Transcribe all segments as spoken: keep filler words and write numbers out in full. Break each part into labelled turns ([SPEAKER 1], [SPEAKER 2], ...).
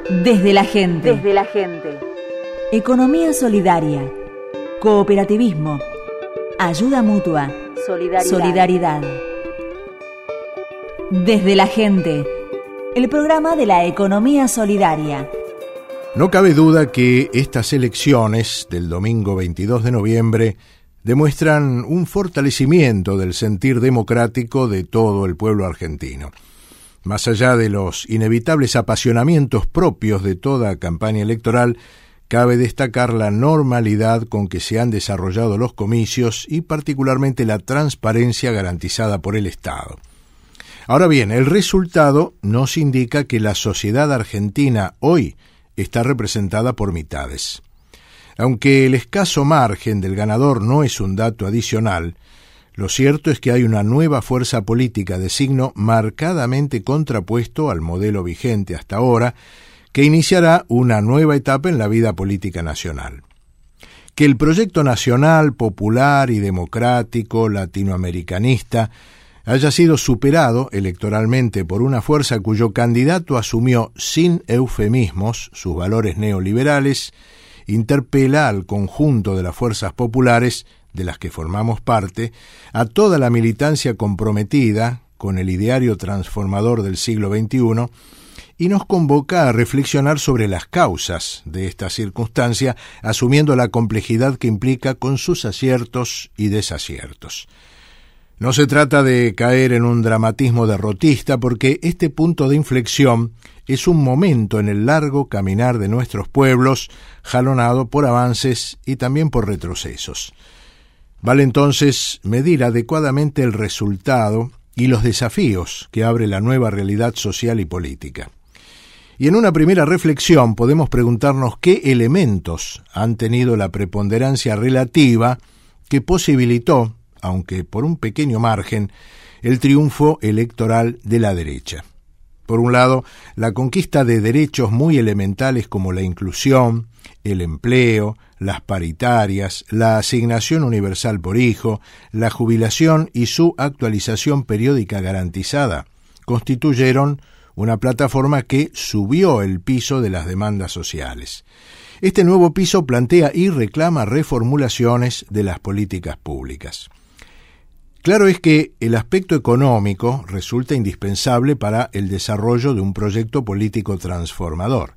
[SPEAKER 1] Desde la gente.
[SPEAKER 2] Desde la gente.
[SPEAKER 1] Economía solidaria. Cooperativismo. Ayuda mutua.
[SPEAKER 2] Solidaridad.
[SPEAKER 1] Solidaridad. Desde la gente. El programa de la economía solidaria.
[SPEAKER 3] No cabe duda que estas elecciones del domingo veintidós de noviembre demuestran un fortalecimiento del sentir democrático de todo el pueblo argentino. Más allá de los inevitables apasionamientos propios de toda campaña electoral, cabe destacar la normalidad con que se han desarrollado los comicios y particularmente la transparencia garantizada por el Estado. Ahora bien, el resultado nos indica que la sociedad argentina hoy está representada por mitades. Aunque el escaso margen del ganador no es un dato adicional, lo cierto es que hay una nueva fuerza política de signo marcadamente contrapuesto al modelo vigente hasta ahora, que iniciará una nueva etapa en la vida política nacional. Que el proyecto nacional, popular y democrático latinoamericanista haya sido superado electoralmente por una fuerza cuyo candidato asumió sin eufemismos sus valores neoliberales, interpela al conjunto de las fuerzas populares de las que formamos parte, a toda la militancia comprometida con el ideario transformador del siglo veintiuno, y nos convoca a reflexionar sobre las causas de esta circunstancia, asumiendo la complejidad que implica con sus aciertos y desaciertos. No se trata de caer en un dramatismo derrotista, porque este punto de inflexión es un momento en el largo caminar de nuestros pueblos, jalonado por avances y también por retrocesos. Vale entonces medir adecuadamente el resultado y los desafíos que abre la nueva realidad social y política. Y en una primera reflexión podemos preguntarnos qué elementos han tenido la preponderancia relativa que posibilitó, aunque por un pequeño margen, el triunfo electoral de la derecha. Por un lado, la conquista de derechos muy elementales como la inclusión, el empleo, las paritarias, la asignación universal por hijo, la jubilación y su actualización periódica garantizada, constituyeron una plataforma que subió el piso de las demandas sociales. Este nuevo piso plantea y reclama reformulaciones de las políticas públicas. Claro es que el aspecto económico resulta indispensable para el desarrollo de un proyecto político transformador,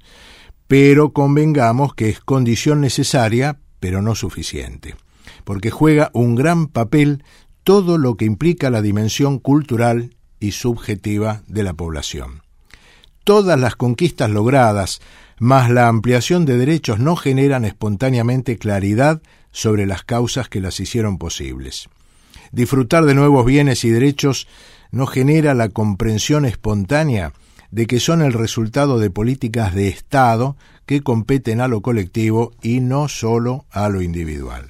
[SPEAKER 3] pero convengamos que es condición necesaria, pero no suficiente, porque juega un gran papel todo lo que implica la dimensión cultural y subjetiva de la población. Todas las conquistas logradas, más la ampliación de derechos, no generan espontáneamente claridad sobre las causas que las hicieron posibles. Disfrutar de nuevos bienes y derechos no genera la comprensión espontánea de que son el resultado de políticas de Estado que competen a lo colectivo y no solo a lo individual.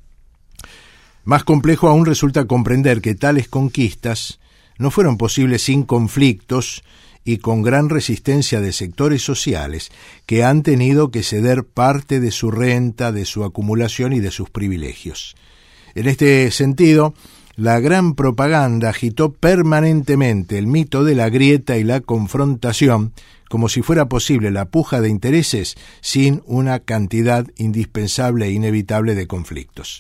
[SPEAKER 3] Más complejo aún resulta comprender que tales conquistas no fueron posibles sin conflictos y con gran resistencia de sectores sociales que han tenido que ceder parte de su renta, de su acumulación y de sus privilegios. En este sentido, la gran propaganda agitó permanentemente el mito de la grieta y la confrontación, como si fuera posible la puja de intereses sin una cantidad indispensable e inevitable de conflictos.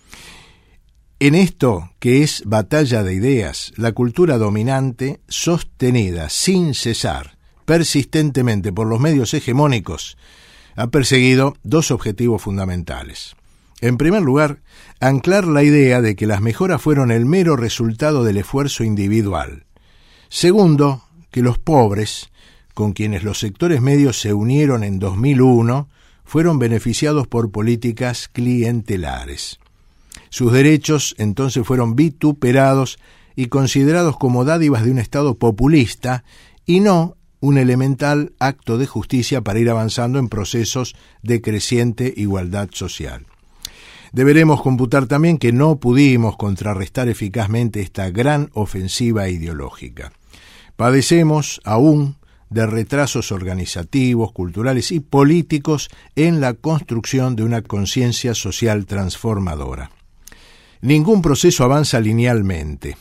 [SPEAKER 3] En esto, que es batalla de ideas, la cultura dominante, sostenida sin cesar, persistentemente por los medios hegemónicos, ha perseguido dos objetivos fundamentales. En primer lugar, anclar la idea de que las mejoras fueron el mero resultado del esfuerzo individual. Segundo, que los pobres, con quienes los sectores medios se unieron en dos mil uno, fueron beneficiados por políticas clientelares. Sus derechos entonces fueron vituperados y considerados como dádivas de un Estado populista y no un elemental acto de justicia para ir avanzando en procesos de creciente igualdad social. Deberemos computar también que no pudimos contrarrestar eficazmente esta gran ofensiva ideológica. Padecemos aún de retrasos organizativos, culturales y políticos en la construcción de una conciencia social transformadora. Ningún proceso avanza linealmente,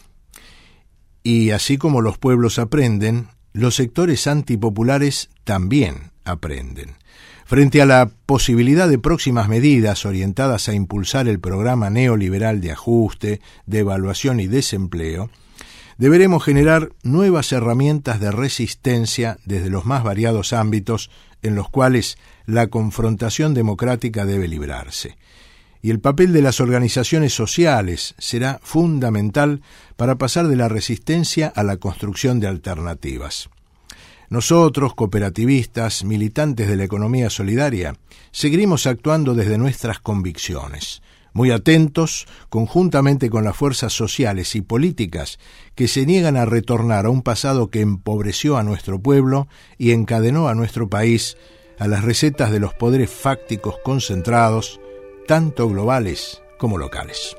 [SPEAKER 3] y así como los pueblos aprenden, los sectores antipopulares también aprenden. Frente a la posibilidad de próximas medidas orientadas a impulsar el programa neoliberal de ajuste, de evaluación y desempleo, deberemos generar nuevas herramientas de resistencia desde los más variados ámbitos en los cuales la confrontación democrática debe librarse. Y el papel de las organizaciones sociales será fundamental para pasar de la resistencia a la construcción de alternativas. Nosotros, cooperativistas, militantes de la economía solidaria, seguiremos actuando desde nuestras convicciones, muy atentos, conjuntamente con las fuerzas sociales y políticas que se niegan a retornar a un pasado que empobreció a nuestro pueblo y encadenó a nuestro país a las recetas de los poderes fácticos concentrados, tanto globales como locales.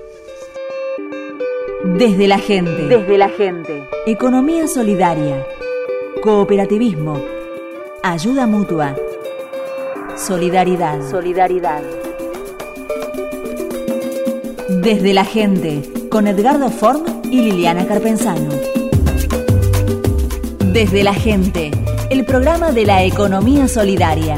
[SPEAKER 1] Desde la gente.
[SPEAKER 2] Desde la gente.
[SPEAKER 1] Economía solidaria. Cooperativismo. Ayuda mutua. Solidaridad.
[SPEAKER 2] Solidaridad.
[SPEAKER 1] Desde la gente, con Edgardo Form y Liliana Carpenzano. Desde la gente, el programa de la economía solidaria.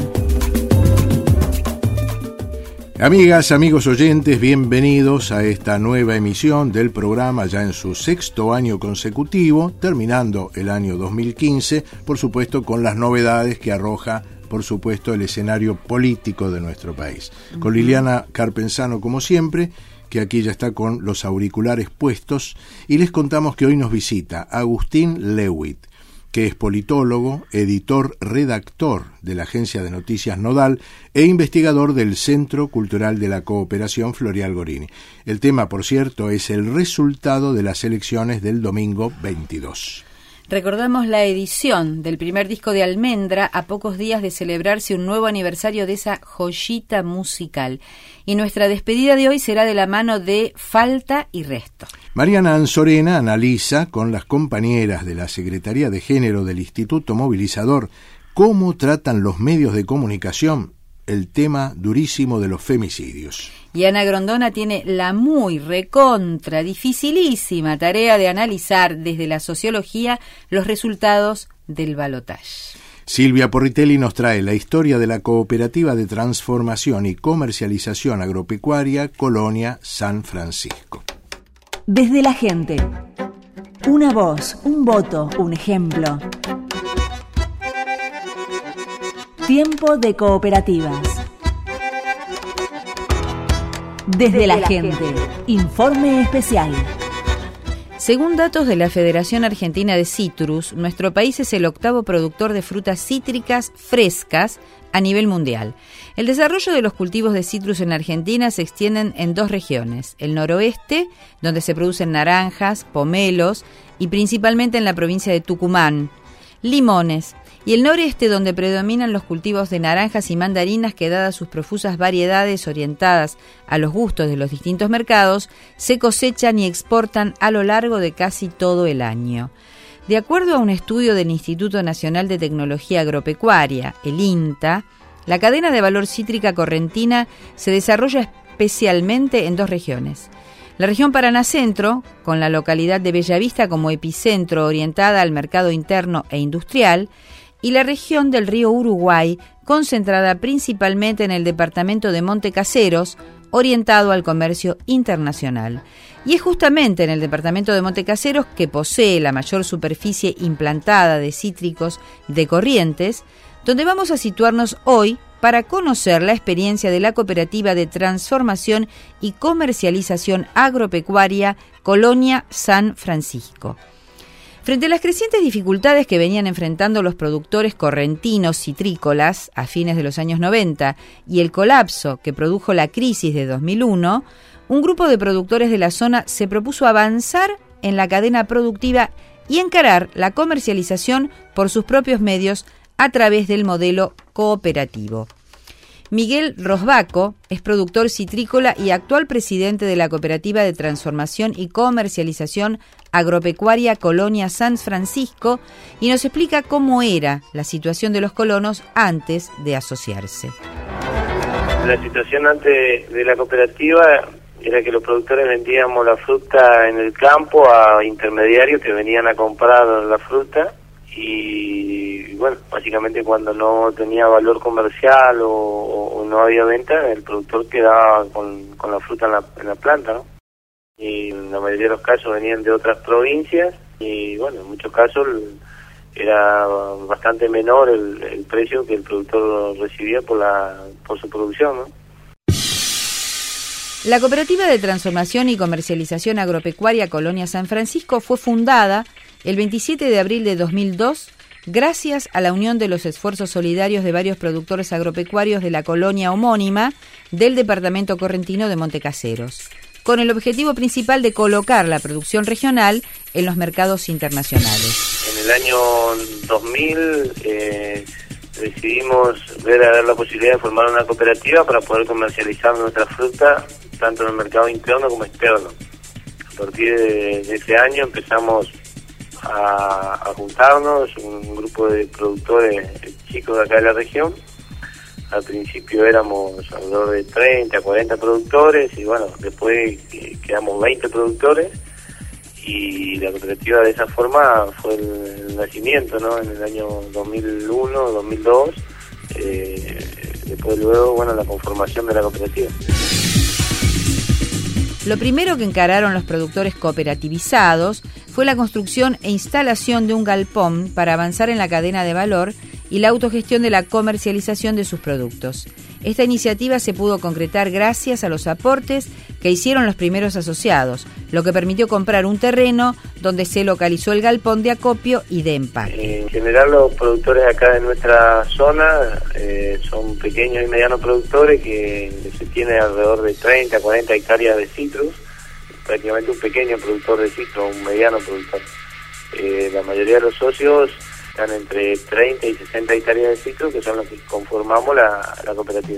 [SPEAKER 3] Amigas, amigos oyentes, bienvenidos a esta nueva emisión del programa ya en su sexto año consecutivo, terminando el año dos mil quince, por supuesto con las novedades que arroja, por supuesto, el escenario político de nuestro país. Uh-huh. Con Liliana Carpenzano, como siempre, que aquí ya está con los auriculares puestos, y les contamos que hoy nos visita Agustín Lewitt, que es politólogo, editor, redactor de la agencia de noticias Nodal e investigador del Centro Cultural de la Cooperación Florial Gorini. El tema, por cierto, es el resultado de las elecciones del domingo veintidós.
[SPEAKER 4] Recordamos la edición del primer disco de Almendra a pocos días de celebrarse un nuevo aniversario de esa joyita musical. Y nuestra despedida de hoy será de la mano de Falta y Resto.
[SPEAKER 3] Mariana Anzorena analiza con las compañeras de la Secretaría de Género del Instituto Movilizador cómo tratan los medios de comunicación el tema durísimo de los femicidios.
[SPEAKER 4] Y Ana Grondona tiene la muy recontra dificilísima tarea de analizar desde la sociología los resultados del balotaje.
[SPEAKER 3] Silvia Porritelli nos trae la historia de la Cooperativa de Transformación y Comercialización Agropecuaria Colonia San Francisco.
[SPEAKER 1] Desde la gente. Una voz, un voto, un ejemplo. Tiempo de cooperativas. Desde, Desde la, la gente. gente. Informe especial.
[SPEAKER 4] Según datos de la Federación Argentina de Citrus, nuestro país es el octavo productor de frutas cítricas frescas a nivel mundial. El desarrollo de los cultivos de citrus en Argentina se extienden en dos regiones: el noroeste, donde se producen naranjas, pomelos, y principalmente en la provincia de Tucumán, limones, y el noreste, donde predominan los cultivos de naranjas y mandarinas que, dadas sus profusas variedades orientadas a los gustos de los distintos mercados, se cosechan y exportan a lo largo de casi todo el año. De acuerdo a un estudio del Instituto Nacional de Tecnología Agropecuaria, el INTA, la cadena de valor cítrica correntina se desarrolla especialmente en dos regiones. La región Paraná Centro, con la localidad de Bellavista como epicentro orientada al mercado interno e industrial, y la región del río Uruguay, concentrada principalmente en el departamento de Montecaseros, orientado al comercio internacional. Y es justamente en el departamento de Montecaseros, que posee la mayor superficie implantada de cítricos de Corrientes, donde vamos a situarnos hoy para conocer la experiencia de la Cooperativa de Transformación y Comercialización Agropecuaria Colonia San Francisco. Frente a las crecientes dificultades que venían enfrentando los productores correntinos citrícolas a fines de los años noventa y el colapso que produjo la crisis de dos mil uno, un grupo de productores de la zona se propuso avanzar en la cadena productiva y encarar la comercialización por sus propios medios a través del modelo cooperativo. Miguel Rosbaco es productor citrícola y actual presidente de la Cooperativa de Transformación y Comercialización Agropecuaria Colonia San Francisco y nos explica cómo era la situación de los colonos antes de asociarse.
[SPEAKER 5] La situación antes de la cooperativa era que los productores vendíamos la fruta en el campo a intermediarios que venían a comprar la fruta y y bueno, básicamente cuando no tenía valor comercial o, o no había venta, el productor quedaba con, con la fruta en la, en la planta, ¿no? Y en la mayoría de los casos venían de otras provincias y bueno, en muchos casos era bastante menor el, el precio que el productor recibía por la por su producción, ¿no?
[SPEAKER 4] La Cooperativa de Transformación y Comercialización Agropecuaria Colonia San Francisco fue fundada el veintisiete de abril de dos mil dos gracias a la unión de los esfuerzos solidarios de varios productores agropecuarios de la colonia homónima del departamento correntino de Montecaseros, con el objetivo principal de colocar la producción regional en los mercados internacionales.
[SPEAKER 5] En el año dos mil eh, decidimos ver a ver la posibilidad de formar una cooperativa para poder comercializar nuestra fruta tanto en el mercado interno como externo. A partir de, de ese año empezamos a, a juntarnos, un grupo de productores chicos de acá de la región. Al principio éramos alrededor de treinta, cuarenta productores y bueno, después quedamos veinte productores y la cooperativa de esa forma fue el, el nacimiento, ¿no? En el año dos mil uno, dos mil dos, eh, después luego, bueno, la conformación de la cooperativa.
[SPEAKER 4] Lo primero que encararon los productores cooperativizados fue la construcción e instalación de un galpón para avanzar en la cadena de valor y la autogestión de la comercialización de sus productos. Esta iniciativa se pudo concretar gracias a los aportes que hicieron los primeros asociados, lo que permitió comprar un terreno donde se localizó el galpón de acopio y de empaque.
[SPEAKER 5] En general los productores acá de nuestra zona eh, son pequeños y medianos productores que se tiene alrededor de treinta, cuarenta hectáreas de citrus, prácticamente un pequeño productor de citrus, un mediano productor. Eh, la mayoría de los socios están entre treinta y sesenta hectáreas de citrus, que son los que conformamos la, la cooperativa.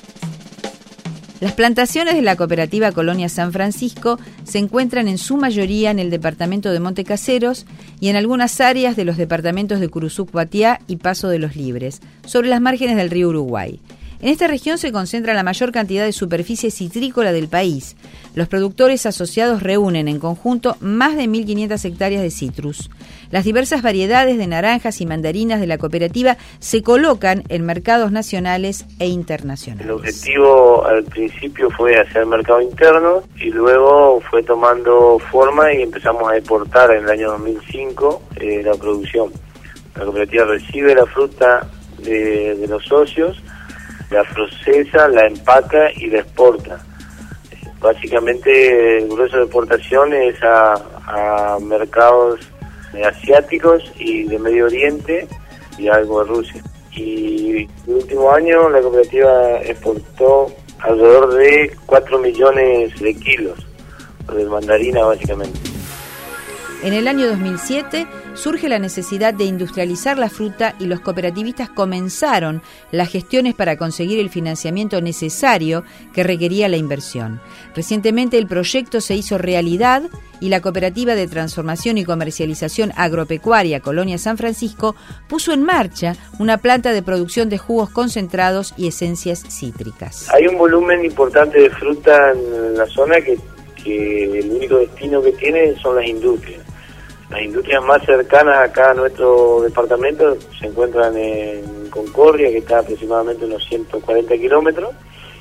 [SPEAKER 4] Las plantaciones de la Cooperativa Colonia San Francisco se encuentran en su mayoría en el departamento de Montecaseros y en algunas áreas de los departamentos de Curuzú-Cuatiá y Paso de los Libres, sobre las márgenes del río Uruguay. En esta región se concentra la mayor cantidad de superficie citrícola del país. Los productores asociados reúnen en conjunto más de mil quinientas hectáreas de citrus. Las diversas variedades de naranjas y mandarinas de la cooperativa se colocan en mercados nacionales e internacionales.
[SPEAKER 5] El objetivo al principio fue hacer mercado interno y luego fue tomando forma y empezamos a exportar en el año dos mil cinco eh, la producción. La cooperativa recibe la fruta de, de los socios, la procesa, la empaca y la exporta. Básicamente el grueso de exportación es a, a mercados asiáticos y de Medio Oriente y algo de Rusia. Y el último año la cooperativa exportó alrededor de cuatro millones de kilos de mandarina básicamente.
[SPEAKER 4] En el año dos mil siete surge la necesidad de industrializar la fruta y los cooperativistas comenzaron las gestiones para conseguir el financiamiento necesario que requería la inversión. Recientemente el proyecto se hizo realidad y la Cooperativa de Transformación y Comercialización Agropecuaria Colonia San Francisco puso en marcha una planta de producción de jugos concentrados y esencias cítricas.
[SPEAKER 5] Hay un volumen importante de fruta en la zona que, que el único destino que tiene son las industrias. Las industrias más cercanas acá a nuestro departamento se encuentran en Concordia, que está aproximadamente unos ciento cuarenta kilómetros.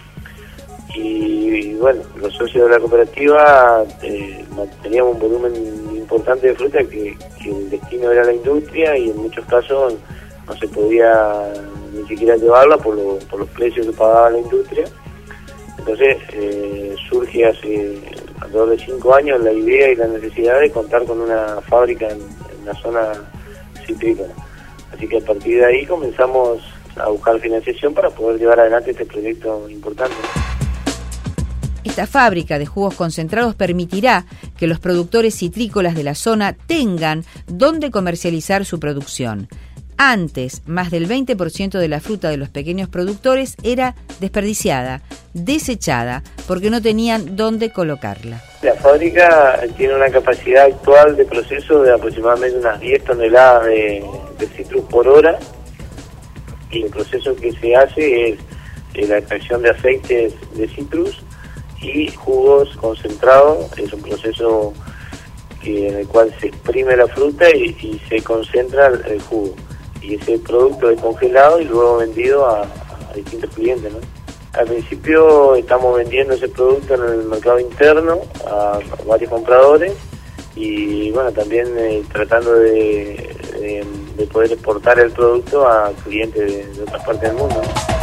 [SPEAKER 5] Y bueno, los socios de la cooperativa eh, teníamos un volumen importante de fruta que, que el destino era la industria y en muchos casos no se podía ni siquiera llevarla por, lo, por los precios que pagaba la industria. Entonces eh, surge hace alrededor de cinco años la idea y la necesidad de contar con una fábrica en, en la zona citrícola. Así que a partir de ahí comenzamos a buscar financiación para poder llevar adelante este proyecto importante.
[SPEAKER 4] Esta fábrica de jugos concentrados permitirá que los productores citrícolas de la zona tengan dónde comercializar su producción. Antes, más del veinte por ciento de la fruta de los pequeños productores era desperdiciada, desechada, porque no tenían dónde colocarla.
[SPEAKER 5] La fábrica tiene una capacidad actual de proceso de aproximadamente unas diez toneladas de, de citrus por hora, y el proceso que se hace es eh, la extracción de aceites de citrus y jugos concentrados. Es un proceso que, en el cual se exprime la fruta y, y se concentra el, el jugo. y ese producto es congelado y luego vendido a, a distintos clientes, ¿no? Al principio estamos vendiendo ese producto en el mercado interno a varios compradores y bueno, también eh, tratando de, de, de poder exportar el producto a clientes de, de otras partes del mundo, ¿no?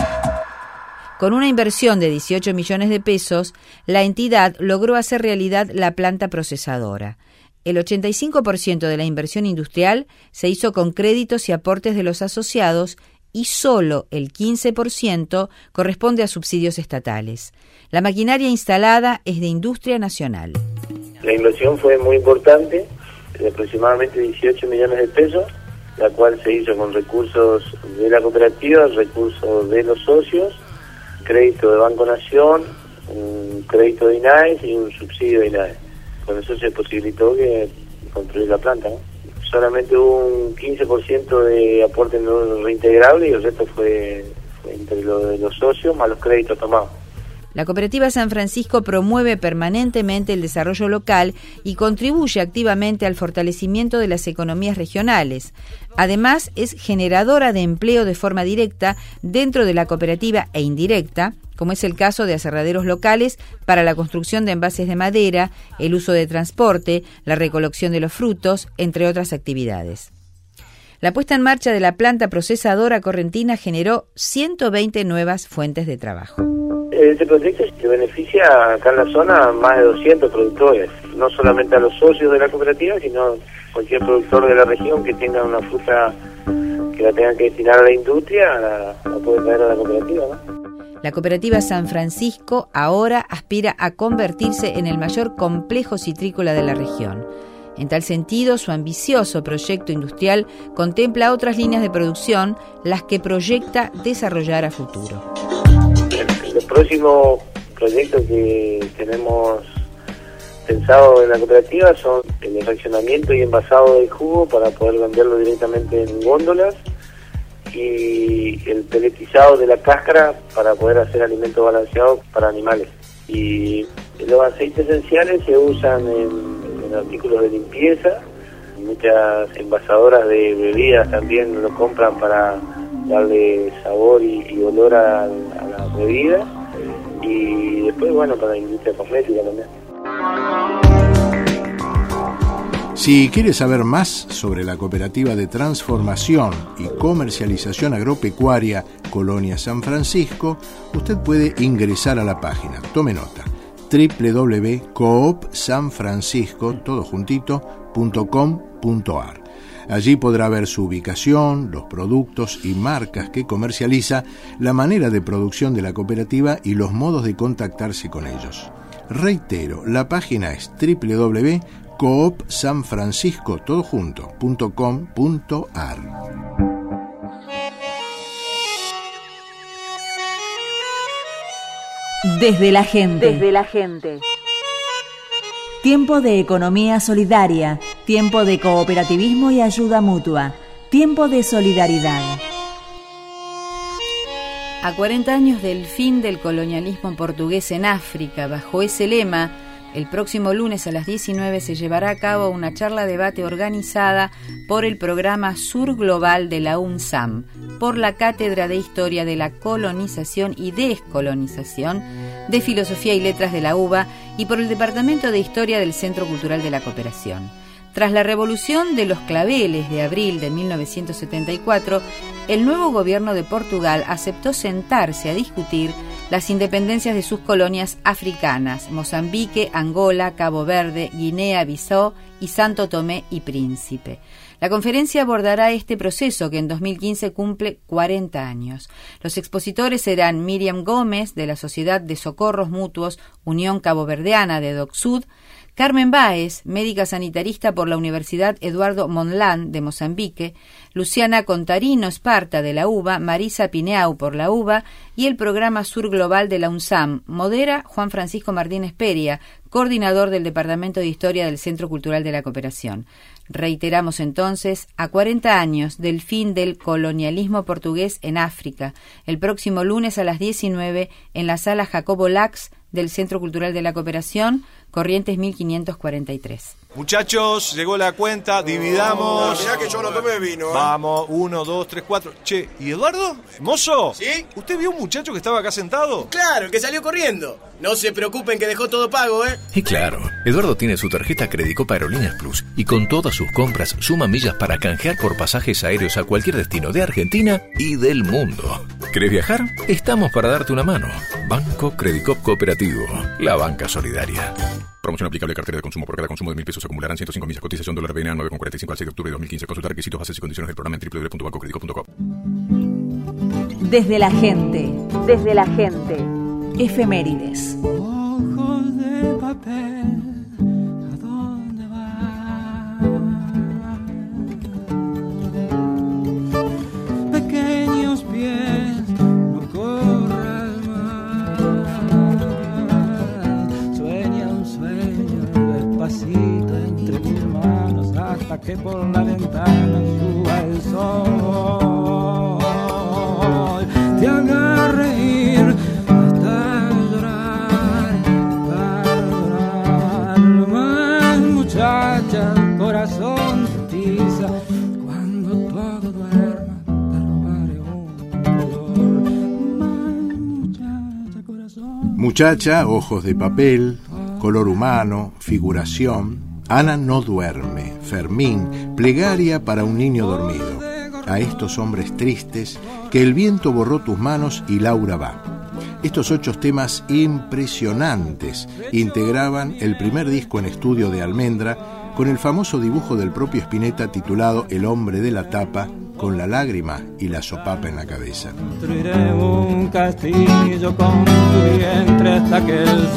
[SPEAKER 4] Con una inversión de dieciocho millones de pesos, la entidad logró hacer realidad la planta procesadora. El ochenta y cinco por ciento de la inversión industrial se hizo con créditos y aportes de los asociados y solo el quince por ciento corresponde a subsidios estatales. La maquinaria instalada es de industria nacional.
[SPEAKER 5] La inversión fue muy importante, de aproximadamente dieciocho millones de pesos, la cual se hizo con recursos de la cooperativa, recursos de los socios, crédito de Banco Nación, un crédito de I N A E S y un subsidio de I N A E S. Con eso se posibilitó que construir la planta, ¿no? Solamente hubo un quince por ciento de aporte no reintegrable y el resto fue, fue entre lo de los socios más los créditos tomados.
[SPEAKER 4] La Cooperativa San Francisco promueve permanentemente el desarrollo local y contribuye activamente al fortalecimiento de las economías regionales. Además, es generadora de empleo de forma directa dentro de la cooperativa e indirecta, como es el caso de aserraderos locales para la construcción de envases de madera, el uso de transporte, la recolección de los frutos, entre otras actividades. La puesta en marcha de la planta procesadora correntina generó ciento veinte nuevas fuentes de trabajo.
[SPEAKER 5] Este proyecto se beneficia acá en la zona a más de doscientos productores, no solamente a los socios de la cooperativa, sino cualquier productor de la región que tenga una fruta que la tenga que destinar a la industria, la, la puede traer a la cooperativa, ¿no?
[SPEAKER 4] La Cooperativa San Francisco ahora aspira a convertirse en el mayor complejo citrícola de la región. En tal sentido, su ambicioso proyecto industrial contempla otras líneas de producción, las que proyecta desarrollar a futuro.
[SPEAKER 5] Los próximos proyectos que tenemos pensado en la cooperativa son el fraccionamiento y envasado del jugo para poder venderlo directamente en góndolas y el peletizado de la cáscara para poder hacer alimentos balanceados para animales. Y los aceites esenciales se usan en, en artículos de limpieza, muchas envasadoras de bebidas también lo compran para darle sabor y, y olor a, a la bebida, y después, bueno, para la industria cosmética también.
[SPEAKER 3] Si quiere saber más sobre la Cooperativa de Transformación y Comercialización Agropecuaria Colonia San Francisco, usted puede ingresar a la página, tome nota, doble u doble u doble u punto coop san francisco todo juntito punto com punto a r. Allí podrá ver su ubicación, los productos y marcas que comercializa, la manera de producción de la cooperativa y los modos de contactarse con ellos. Reitero, la página es doble u doble u doble u punto coop san francisco todo junto punto com punto a r.
[SPEAKER 1] Desde la gente.
[SPEAKER 2] Desde la gente.
[SPEAKER 1] Tiempo de economía solidaria, tiempo de cooperativismo y ayuda mutua, tiempo de solidaridad.
[SPEAKER 4] A cuarenta años del fin del colonialismo portugués en África, bajo ese lema, el próximo lunes a las diecinueve se llevará a cabo una charla-debate organizada por el programa Sur Global de la UNSAM, por la Cátedra de Historia de la Colonización y Descolonización, de Filosofía y Letras de la U B A y por el Departamento de Historia del Centro Cultural de la Cooperación. Tras la Revolución de los Claveles de abril de mil novecientos setenta y cuatro, el nuevo gobierno de Portugal aceptó sentarse a discutir las independencias de sus colonias africanas, Mozambique, Angola, Cabo Verde, Guinea-Bissau y Santo Tomé y Príncipe. La conferencia abordará este proceso que en dos mil quince cumple cuarenta años. Los expositores serán Miriam Gómez, de la Sociedad de Socorros Mutuos Unión Caboverdiana de DocSud, Carmen Báez, médica sanitarista por la Universidad Eduardo Mondlane de Mozambique, Luciana Contarino Esparta de la U B A, Marisa Pineau por la U B A y el programa Sur Global de la UNSAM. Modera Juan Francisco Martínez Peria, coordinador del Departamento de Historia del Centro Cultural de la Cooperación. Reiteramos entonces, a cuarenta años del fin del colonialismo portugués en África, el próximo lunes a las diecinueve en la sala Jacobo Lax del Centro Cultural de la Cooperación, Corrientes mil quinientos cuarenta y tres.
[SPEAKER 2] Muchachos, llegó la cuenta, dividamos.
[SPEAKER 6] No, mirá que yo no tomé vino, ¿eh?
[SPEAKER 2] Vamos, uno, dos, tres, cuatro. Che, ¿y Eduardo? ¿Mozo?
[SPEAKER 6] ¿Sí?
[SPEAKER 2] ¿Usted vio un muchacho que estaba acá sentado?
[SPEAKER 6] Claro, el que salió corriendo. No se preocupen que dejó todo pago, ¿eh?
[SPEAKER 7] Y claro, Eduardo tiene su tarjeta Credicop Aerolíneas Plus y con todas sus compras suma millas para canjear por pasajes aéreos a cualquier destino de Argentina y del mundo. ¿Querés viajar? Estamos para darte una mano. Banco Credicop Cooperativo, la banca solidaria. Promoción aplicable a cartera de consumo. Por cada consumo de mil pesos se acumularán ciento cinco millas. Cotización dólar B N A nueve con cuarenta y cinco al seis de octubre de dos mil quince. Consultar requisitos, bases y condiciones del programa en doble u doble u doble u punto banco credicop punto com.
[SPEAKER 1] Desde la gente, desde la gente. Efemérides.
[SPEAKER 8] Ojos de papel, ¿a dónde vas? Pequeños pies, no corras más. Sueña un sueño despacito entre mis manos hasta que por la ventana suba el sol. Te haga reír hasta llorar, para llorar más, muchacha, corazón te tiza. Cuando todo duerma te robaré un dolor. Más, muchacha, corazón.
[SPEAKER 3] Muchacha, ojos de papel, color humano, figuración. Ana no duerme. Fermín, plegaria para un niño dormido. A estos hombres tristes, que el viento borró tus manos y Laura va. Estos ocho temas impresionantes integraban el primer disco en estudio de Almendra con el famoso dibujo del propio Spinetta titulado El hombre de la tapa, con la lágrima y la sopapa en la cabeza.
[SPEAKER 8] Construiré un castillo con tu vientre hasta que el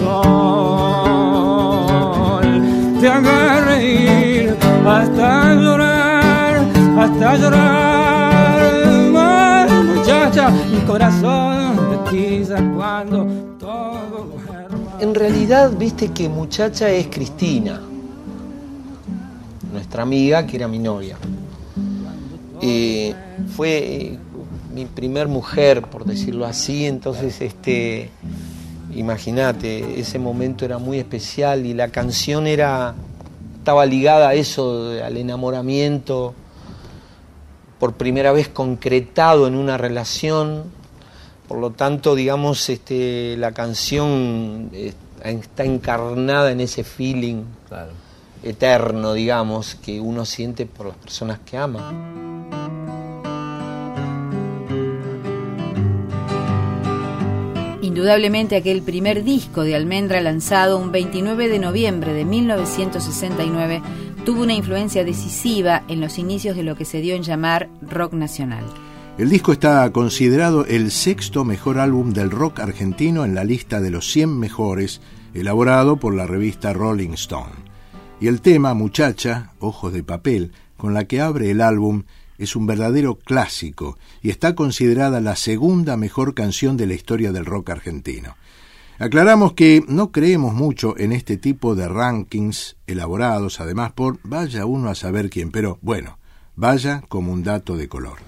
[SPEAKER 8] sol te haga reír, hasta llorar, hasta llorar. Más, muchacha, mi corazón te tiza cuando todo duerma.
[SPEAKER 9] En realidad, viste que muchacha es Cristina, nuestra amiga, que era mi novia. Eh, fue eh, mi primer mujer, por decirlo así, entonces, este, imagínate, ese momento era muy especial y la canción era, estaba ligada a eso, al enamoramiento, por primera vez concretado en una relación. Por lo tanto, digamos, este, la canción eh, está encarnada en ese feeling, claro, eterno, digamos, que uno siente por las personas que ama.
[SPEAKER 4] Indudablemente aquel primer disco de Almendra, lanzado un veintinueve de noviembre de mil novecientos sesenta y nueve, tuvo una influencia decisiva en los inicios de lo que se dio en llamar rock nacional.
[SPEAKER 3] El disco está considerado el sexto mejor álbum del rock argentino en la lista de los cien mejores, elaborado por la revista Rolling Stone. Y el tema Muchacha, ojos de papel, con la que abre el álbum, es un verdadero clásico y está considerada la segunda mejor canción de la historia del rock argentino. Aclaramos que no creemos mucho en este tipo de rankings elaborados, además por vaya uno a saber quién, pero bueno, vaya como un dato de color.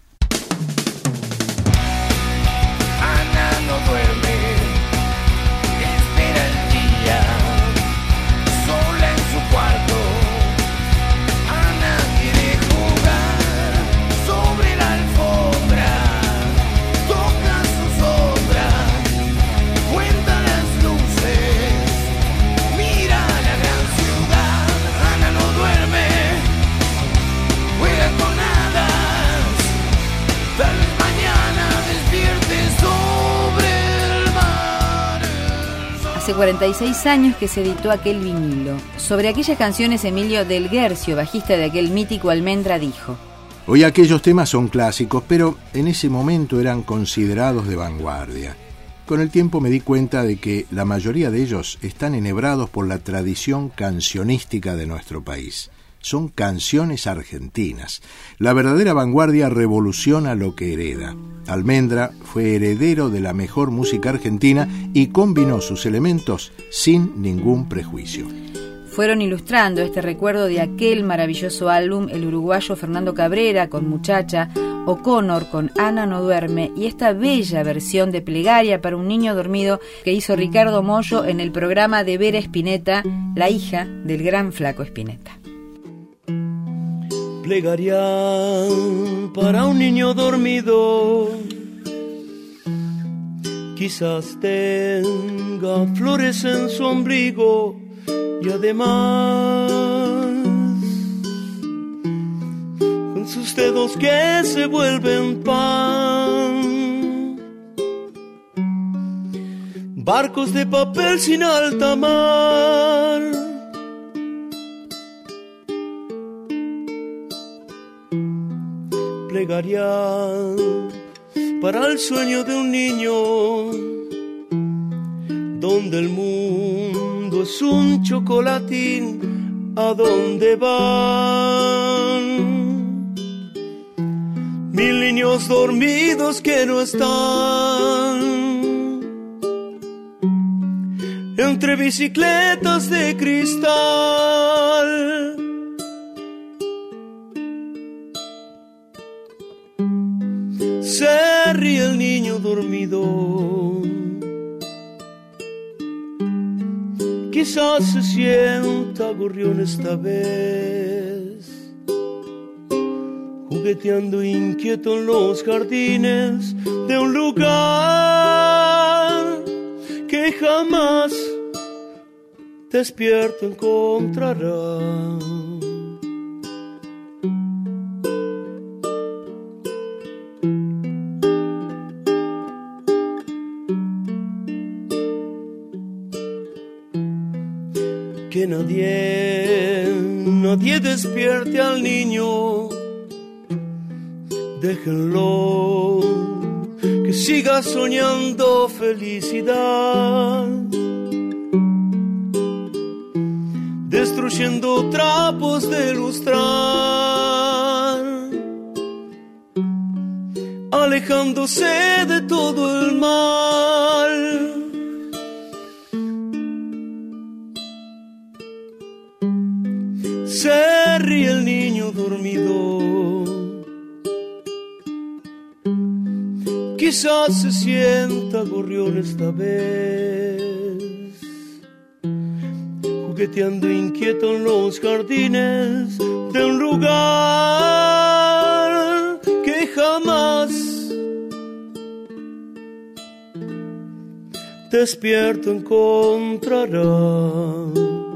[SPEAKER 10] Ana no duerme, espera el día, sola en su cuarto. Ana quiere jugar sobre la alfombra, toca su sombra, cuenta las luces, mira la gran ciudad. Ana no duerme, juega con hadas, tal vez mañana despierte sobre el mar.
[SPEAKER 4] Hace cuarenta y seis años que se editó aquel vinilo. Sobre aquellas canciones, Emilio Del Guercio, bajista de aquel mítico Almendra, dijo:
[SPEAKER 3] Hoy aquellos temas son clásicos, pero en ese momento eran considerados de vanguardia. Con el tiempo me di cuenta de que la mayoría de ellos están enhebrados por la tradición cancionística de nuestro país. Son canciones argentinas. La verdadera vanguardia revoluciona lo que hereda. Almendra fue heredero de la mejor música argentina y combinó sus elementos sin ningún prejuicio.
[SPEAKER 4] fueron ilustrando este recuerdo de aquel maravilloso álbum el uruguayo Fernando Cabrera con Muchacha, O'Connor con Ana no duerme y esta bella versión de Plegaria para un niño dormido que hizo Ricardo Mollo en el programa de Vera Spinetta, la hija del gran Flaco Spinetta.
[SPEAKER 11] Plegaria para un niño dormido, quizás tenga flores en su ombligo y además con sus dedos que se vuelven pan, barcos de papel sin alta mar, plegaria para el sueño de un niño donde el mundo es un chocolatín, ¿a dónde van? Mil niños dormidos que no están entre bicicletas de cristal. Se ríe el niño dormido, quizás se sienta gorrión esta vez, jugueteando inquieto en los jardines de un lugar que jamás despierto encontrará. Que nadie, nadie despierte al niño, déjenlo que siga soñando felicidad, destruyendo trapos de lustrar, alejándose de todo el mal. Se ríe el niño dormido, quizás se sienta gorrión esta vez, jugueteando inquieto en los jardines de un lugar que jamás despierto encontrará.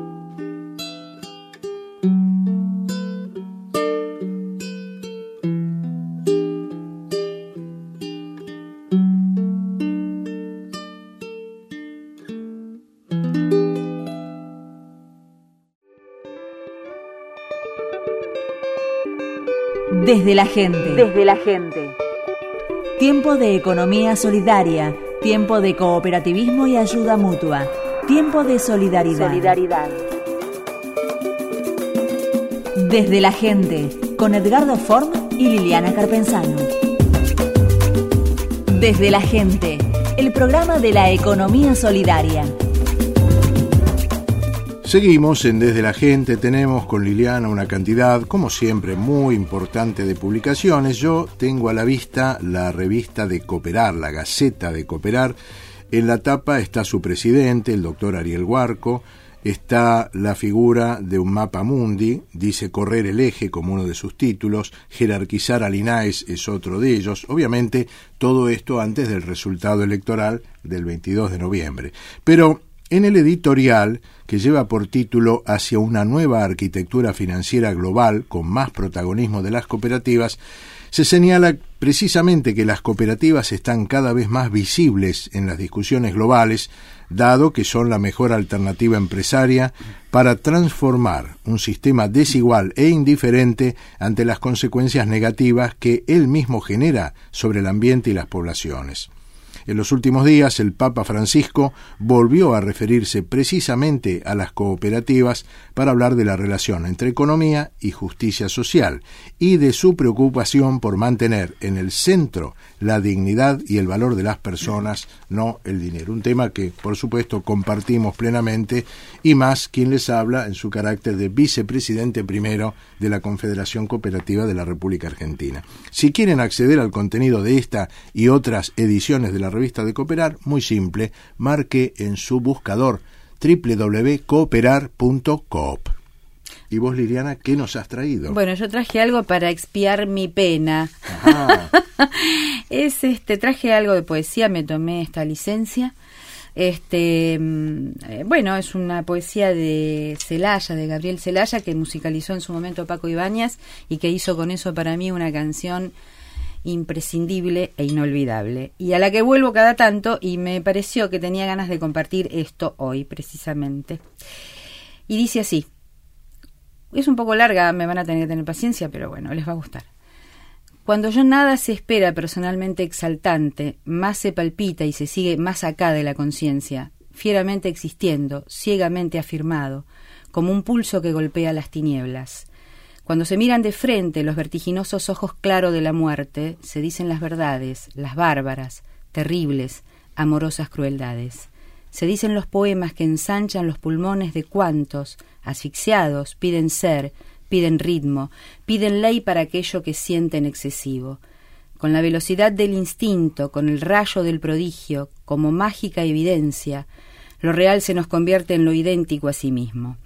[SPEAKER 1] Desde la gente. Desde la gente. Tiempo de economía solidaria. Tiempo de cooperativismo y ayuda mutua. Tiempo de solidaridad. Solidaridad. Desde la gente. Con Edgardo Form y Liliana Carpenzano. Desde la gente. El programa de la economía solidaria.
[SPEAKER 3] Seguimos en Desde la Gente, tenemos con Liliana una cantidad, como siempre, muy importante de publicaciones. Yo tengo a la vista la revista de Cooperar, la Gaceta de Cooperar. En la tapa está su presidente, el doctor Ariel Huarco, está la figura de un mapa mundi, dice correr el eje como uno de sus títulos, jerarquizar al INAES es otro de ellos. Obviamente, todo esto antes del resultado electoral del veintidós de noviembre. Pero en el editorial, que lleva por título Hacia una nueva arquitectura financiera global con más protagonismo de las cooperativas, se señala precisamente que las cooperativas están cada vez más visibles en las discusiones globales, dado que son la mejor alternativa empresaria para transformar un sistema desigual e indiferente ante las consecuencias negativas que él mismo genera sobre el ambiente y las poblaciones. En los últimos días, el Papa Francisco volvió a referirse precisamente a las cooperativas para hablar de la relación entre economía y justicia social y de su preocupación por mantener en el centro la dignidad y el valor de las personas, no el dinero. Un tema que, por supuesto, compartimos plenamente, y más quien les habla en su carácter de vicepresidente primero de la Confederación Cooperativa de la República Argentina. Si quieren acceder al contenido de esta y otras ediciones de la revista de Cooperar, muy simple, marque en su buscador doble u doble u doble u punto cooperar punto coop. ¿Y vos, Liliana, qué nos has traído?
[SPEAKER 4] Bueno, yo traje algo para expiar mi pena. es este traje algo de poesía, me tomé esta licencia. Este, eh, bueno, es una poesía de Celaya, de Gabriel Celaya, que musicalizó en su momento Paco Ibáñez y que hizo con eso para mí una canción imprescindible e inolvidable, y a la que vuelvo cada tanto, y me pareció que tenía ganas de compartir esto hoy precisamente. Y dice así, es un poco larga, me van a tener que tener paciencia, pero bueno, les va a gustar. Cuando yo nada se espera personalmente exaltante, más se palpita y se sigue más acá de la conciencia, fieramente existiendo, ciegamente afirmado, como un pulso que golpea las tinieblas. Cuando se miran de frente los vertiginosos ojos claros de la muerte, se dicen las verdades, las bárbaras, terribles, amorosas crueldades. Se dicen los poemas que ensanchan los pulmones de cuantos, asfixiados, piden ser, piden ritmo, piden ley para aquello que sienten excesivo. Con la velocidad del instinto, con el rayo del prodigio, como mágica evidencia, lo real se nos convierte en lo idéntico a sí mismo.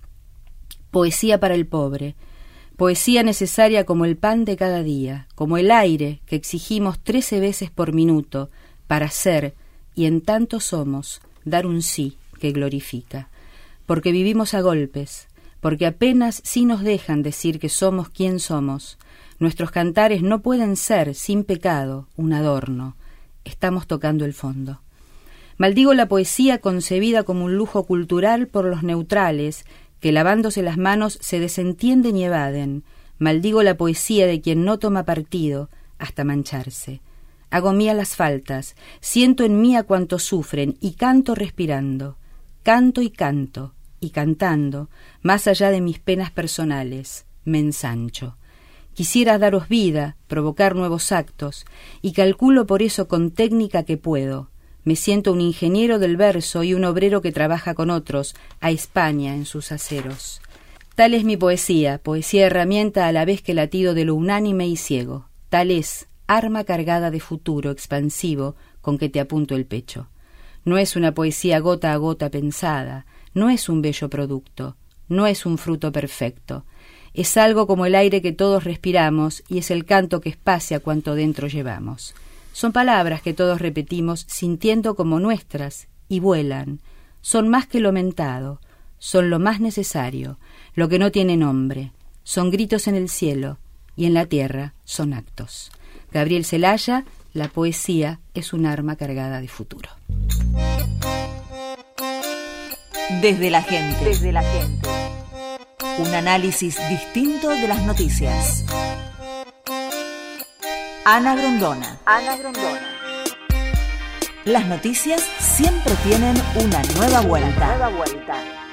[SPEAKER 4] Poesía para el pobre, poesía necesaria como el pan de cada día, como el aire que exigimos trece veces por minuto para ser, y en tanto somos, dar un sí que glorifica. Porque vivimos a golpes, porque apenas si nos dejan decir que somos quien somos. Nuestros cantares no pueden ser, sin pecado, un adorno. Estamos tocando el fondo. Maldigo la poesía concebida como un lujo cultural por los neutrales, que lavándose las manos se desentienden y evaden. Maldigo la poesía de quien no toma partido hasta mancharse. Hago mía las faltas, siento en mí a cuantos sufren y canto respirando. Canto y canto, y cantando, más allá de mis penas personales, me ensancho. Quisiera daros vida, provocar nuevos actos, y calculo por eso con técnica que puedo. Me siento un ingeniero del verso y un obrero que trabaja con otros, a España en sus aceros. Tal es mi poesía, poesía herramienta a la vez que latido de lo unánime y ciego. Tal es, arma cargada de futuro expansivo con que te apunto el pecho. No es una poesía gota a gota pensada, no es un bello producto, no es un fruto perfecto. Es algo como el aire que todos respiramos y es el canto que espacia cuanto dentro llevamos. Son palabras que todos repetimos sintiendo como nuestras y vuelan. Son más que lo mentado, son lo más necesario, lo que no tiene nombre. Son gritos en el cielo y en la tierra son actos. Gabriel Celaya, la poesía es un arma cargada de futuro.
[SPEAKER 1] Desde la gente. Desde la gente. Un análisis distinto de las noticias. Ana Grondona. Ana Grondona. Las noticias siempre tienen una nueva vuelta. Nueva vuelta.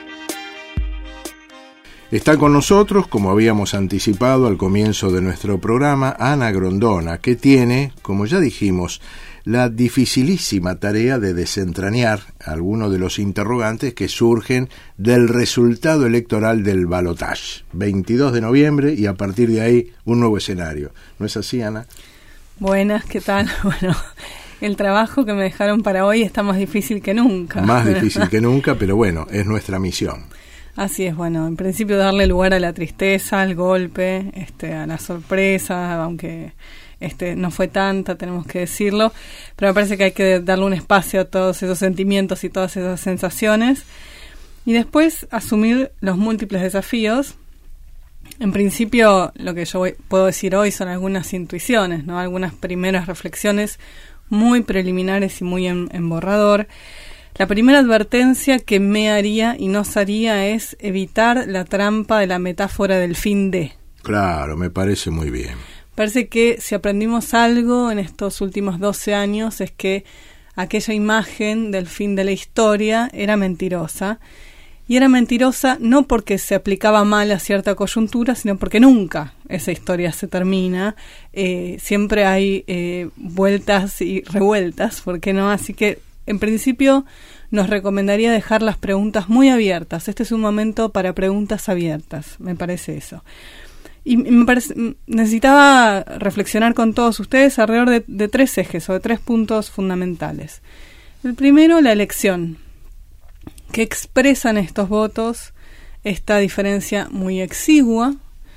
[SPEAKER 3] Está con nosotros, como habíamos anticipado al comienzo de nuestro programa, Ana Grondona, que tiene, como ya dijimos, la dificilísima tarea de desentrañar algunos de los interrogantes que surgen del resultado electoral del balotaje. veintidós de noviembre y a partir de ahí un nuevo escenario. ¿No es así, Ana?
[SPEAKER 12] Buenas, ¿qué tal? Bueno, el trabajo que me dejaron para hoy está más difícil que nunca.
[SPEAKER 3] Más difícil que nunca, pero bueno, es nuestra misión.
[SPEAKER 12] Así es, bueno, en principio darle lugar a la tristeza, al golpe, este, a la sorpresa, aunque este no fue tanta, tenemos que decirlo, pero me parece que hay que darle un espacio a todos esos sentimientos y todas esas sensaciones, y después asumir los múltiples desafíos. En principio, lo que yo voy, puedo decir hoy son algunas intuiciones, ¿no? Algunas primeras reflexiones muy preliminares y muy en, en borrador. La primera advertencia que me haría y nos haría es evitar la trampa de la metáfora del fin de.
[SPEAKER 3] Claro, me parece muy bien.
[SPEAKER 12] Parece que si aprendimos algo en estos últimos doce años es que aquella imagen del fin de la historia era mentirosa. Y era mentirosa no porque se aplicaba mal a cierta coyuntura, sino porque nunca esa historia se termina. Eh, siempre hay eh, vueltas y revueltas, ¿por qué no? Así que, en principio, nos recomendaría dejar las preguntas muy abiertas. Este es un momento para preguntas abiertas, me parece eso. Y me parece, necesitaba reflexionar con todos ustedes alrededor de, de tres ejes o de tres puntos fundamentales. El primero, la elección. ¿Qué expresan estos votos? Esta diferencia muy exigua,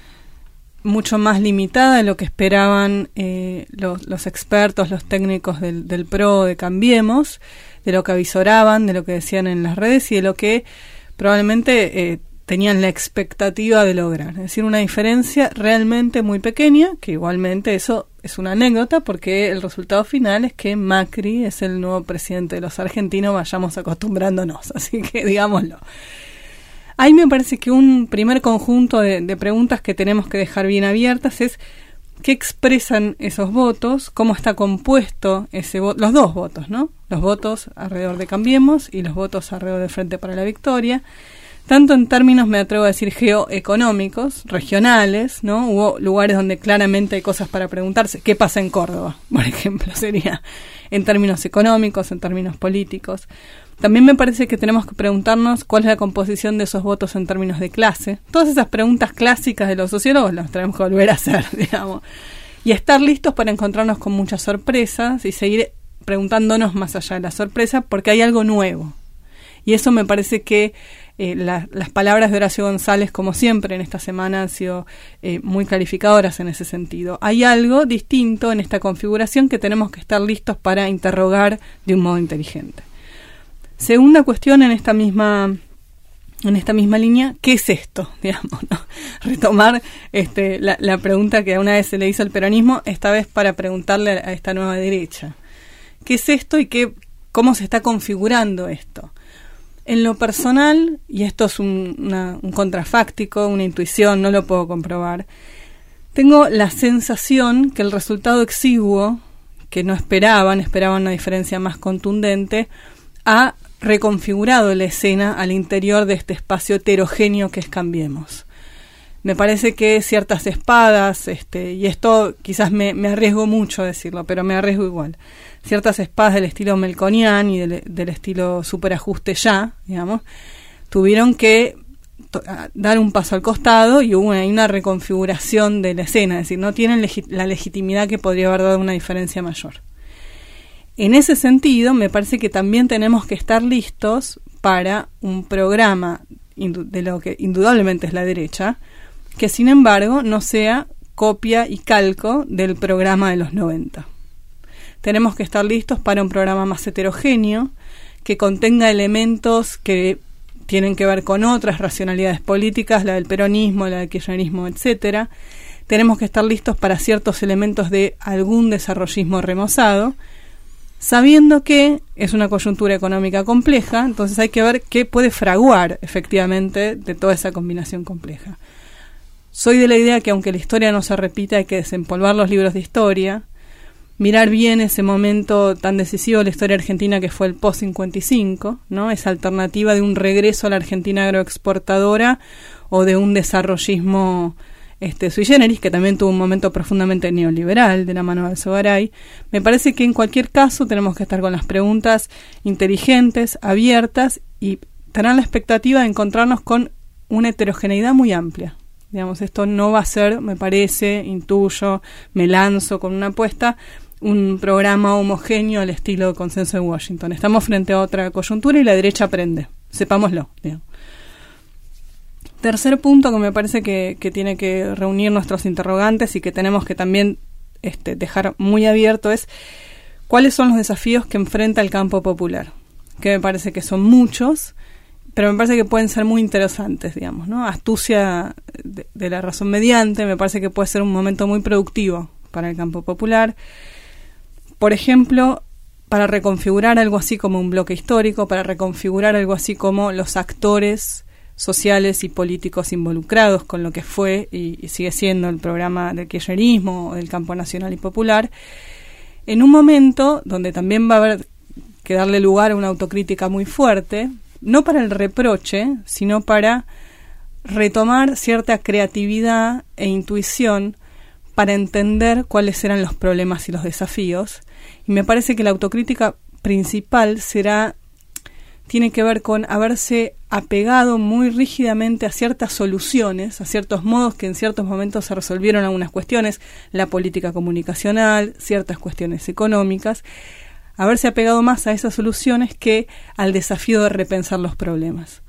[SPEAKER 12] mucho más limitada de lo que esperaban eh, los, los expertos, los técnicos del, del P R O, de Cambiemos, de lo que avisoraban, de lo que decían en las redes y de lo que probablemente eh, tenían la expectativa de lograr. Es decir, una diferencia realmente muy pequeña, que igualmente eso es una anécdota, porque el resultado final es que Macri es el nuevo presidente de los argentinos, vayamos acostumbrándonos, así que digámoslo. Ahí me parece que un primer conjunto de, de preguntas que tenemos que dejar bien abiertas es qué expresan esos votos, cómo está compuesto ese voto, los dos votos, ¿no? Los votos alrededor de Cambiemos y los votos alrededor del Frente para la Victoria, tanto en términos, me atrevo a decir, geoeconómicos, regionales, ¿no? Hubo lugares donde claramente hay cosas para preguntarse. ¿Qué pasa en Córdoba, por ejemplo? Sería en términos económicos, en términos políticos. También me parece que tenemos que preguntarnos cuál es la composición de esos votos en términos de clase. Todas esas preguntas clásicas de los sociólogos las tenemos que volver a hacer, digamos. Y estar listos para encontrarnos con muchas sorpresas y seguir preguntándonos más allá de la sorpresa, porque hay algo nuevo. Y eso me parece que eh, la, las palabras de Horacio González, como siempre en esta semana, han sido eh, muy clarificadoras en ese sentido. Hay algo distinto en esta configuración que tenemos que estar listos para interrogar de un modo inteligente. Segunda cuestión en esta misma en esta misma línea, ¿qué es esto? Digamos, ¿no? Retomar este, la, la pregunta que una vez se le hizo al peronismo, esta vez para preguntarle a esta nueva derecha. ¿Qué es esto y qué, cómo se está configurando esto? En lo personal, y esto es un, una, un contrafáctico, una intuición, no lo puedo comprobar, tengo la sensación que el resultado exiguo, que no esperaban, esperaban una diferencia más contundente, ha reconfigurado la escena al interior de este espacio heterogéneo que es Cambiemos. Me parece que ciertas espadas, este, y esto quizás me, me arriesgo mucho a decirlo, pero me arriesgo igual, ciertas espadas del estilo melconian y del, del estilo superajuste ya, digamos, tuvieron que to- dar un paso al costado y hubo una, una reconfiguración de la escena, es decir, no tienen legi- la legitimidad que podría haber dado una diferencia mayor. En ese sentido, me parece que también tenemos que estar listos para un programa indu- de lo que indudablemente es la derecha, que sin embargo no sea copia y calco del programa de los noventa. Tenemos que estar listos para un programa más heterogéneo, que contenga elementos que tienen que ver con otras racionalidades políticas, la del peronismo, la del kirchnerismo, etcétera. Tenemos que estar listos para ciertos elementos de algún desarrollismo remozado, sabiendo que es una coyuntura económica compleja, entonces hay que ver qué puede fraguar efectivamente de toda esa combinación compleja. Soy de la idea que aunque la historia no se repita, hay que desempolvar los libros de historia, mirar bien ese momento tan decisivo de la historia argentina que fue el post cincuenta y cinco, ¿no? Esa alternativa de un regreso a la Argentina agroexportadora o de un desarrollismo este, sui generis, que también tuvo un momento profundamente neoliberal de la mano de Alzogaray. Me parece que en cualquier caso tenemos que estar con las preguntas inteligentes, abiertas y tener la expectativa de encontrarnos con una heterogeneidad muy amplia. Digamos, esto no va a ser, me parece, intuyo, me lanzo con una apuesta, un programa homogéneo al estilo consenso de Washington. Estamos frente a otra coyuntura y la derecha aprende, sepámoslo. Digamos. Tercer punto que me parece que, que tiene que reunir nuestros interrogantes y que tenemos que también este, dejar muy abierto es cuáles son los desafíos que enfrenta el campo popular, que me parece que son muchos, pero me parece que pueden ser muy interesantes, digamos, ¿no? Astucia de, de la razón mediante, me parece que puede ser un momento muy productivo para el campo popular. Por ejemplo, para reconfigurar algo así como un bloque histórico, para reconfigurar algo así como los actores sociales y políticos involucrados con lo que fue y, y sigue siendo el programa del kirchnerismo o del campo nacional y popular, en un momento donde también va a haber que darle lugar a una autocrítica muy fuerte, no para el reproche, sino para retomar cierta creatividad e intuición para entender cuáles eran los problemas y los desafíos. Y me parece que la autocrítica principal será, tiene que ver con haberse apegado muy rígidamente a ciertas soluciones, a ciertos modos que en ciertos momentos se resolvieron algunas cuestiones, la política comunicacional, ciertas cuestiones económicas, haberse apegado más a esas soluciones que al desafío de repensar los problemas.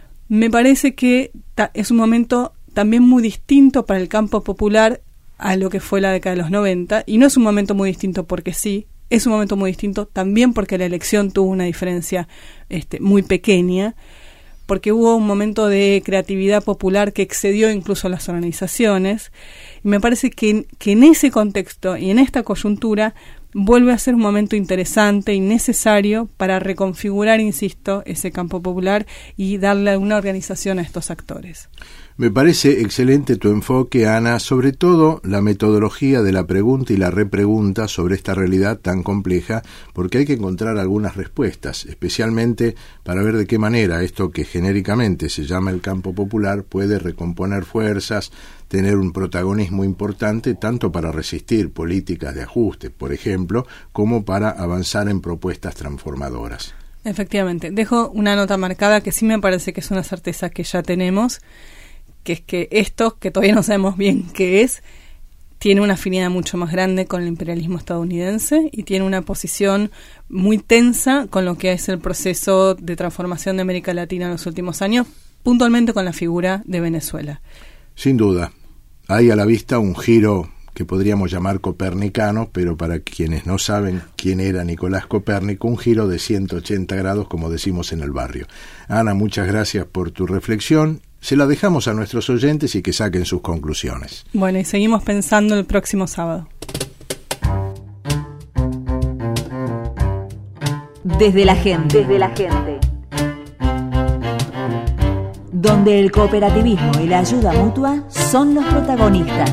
[SPEAKER 12] Me parece que ta- es un momento también muy distinto para el campo popular a lo que fue la década de los noventa, y no es un momento muy distinto porque sí, es un momento muy distinto también porque la elección tuvo una diferencia este, muy pequeña, porque hubo un momento de creatividad popular que excedió incluso a las organizaciones, y me parece que, que en ese contexto y en esta coyuntura vuelve a ser un momento interesante y necesario para reconfigurar, insisto, ese campo popular y darle una organización a estos actores.
[SPEAKER 3] Me parece excelente tu enfoque, Ana, sobre todo la metodología de la pregunta y la repregunta sobre esta realidad tan compleja, porque hay que encontrar algunas respuestas, especialmente para ver de qué manera esto que genéricamente se llama el campo popular puede recomponer fuerzas, tener un protagonismo importante tanto para resistir políticas de ajuste, por ejemplo, como para avanzar en propuestas transformadoras.
[SPEAKER 12] Efectivamente. Dejo una nota marcada que sí me parece que es una certeza que ya tenemos, que es que esto, que todavía no sabemos bien qué es, tiene una afinidad mucho más grande con el imperialismo estadounidense y tiene una posición muy tensa con lo que es el proceso de transformación de América Latina en los últimos años, puntualmente con la figura de Venezuela.
[SPEAKER 3] Sin duda, hay a la vista un giro que podríamos llamar copernicano, pero para quienes no saben quién era Nicolás Copérnico, un giro de ciento ochenta grados, como decimos en el barrio. Ana, muchas gracias por tu reflexión. Se la dejamos a nuestros oyentes y que saquen sus conclusiones.
[SPEAKER 12] Bueno, y seguimos pensando el próximo sábado.
[SPEAKER 1] Desde la gente. Desde la gente. Donde el cooperativismo y la ayuda mutua son los protagonistas.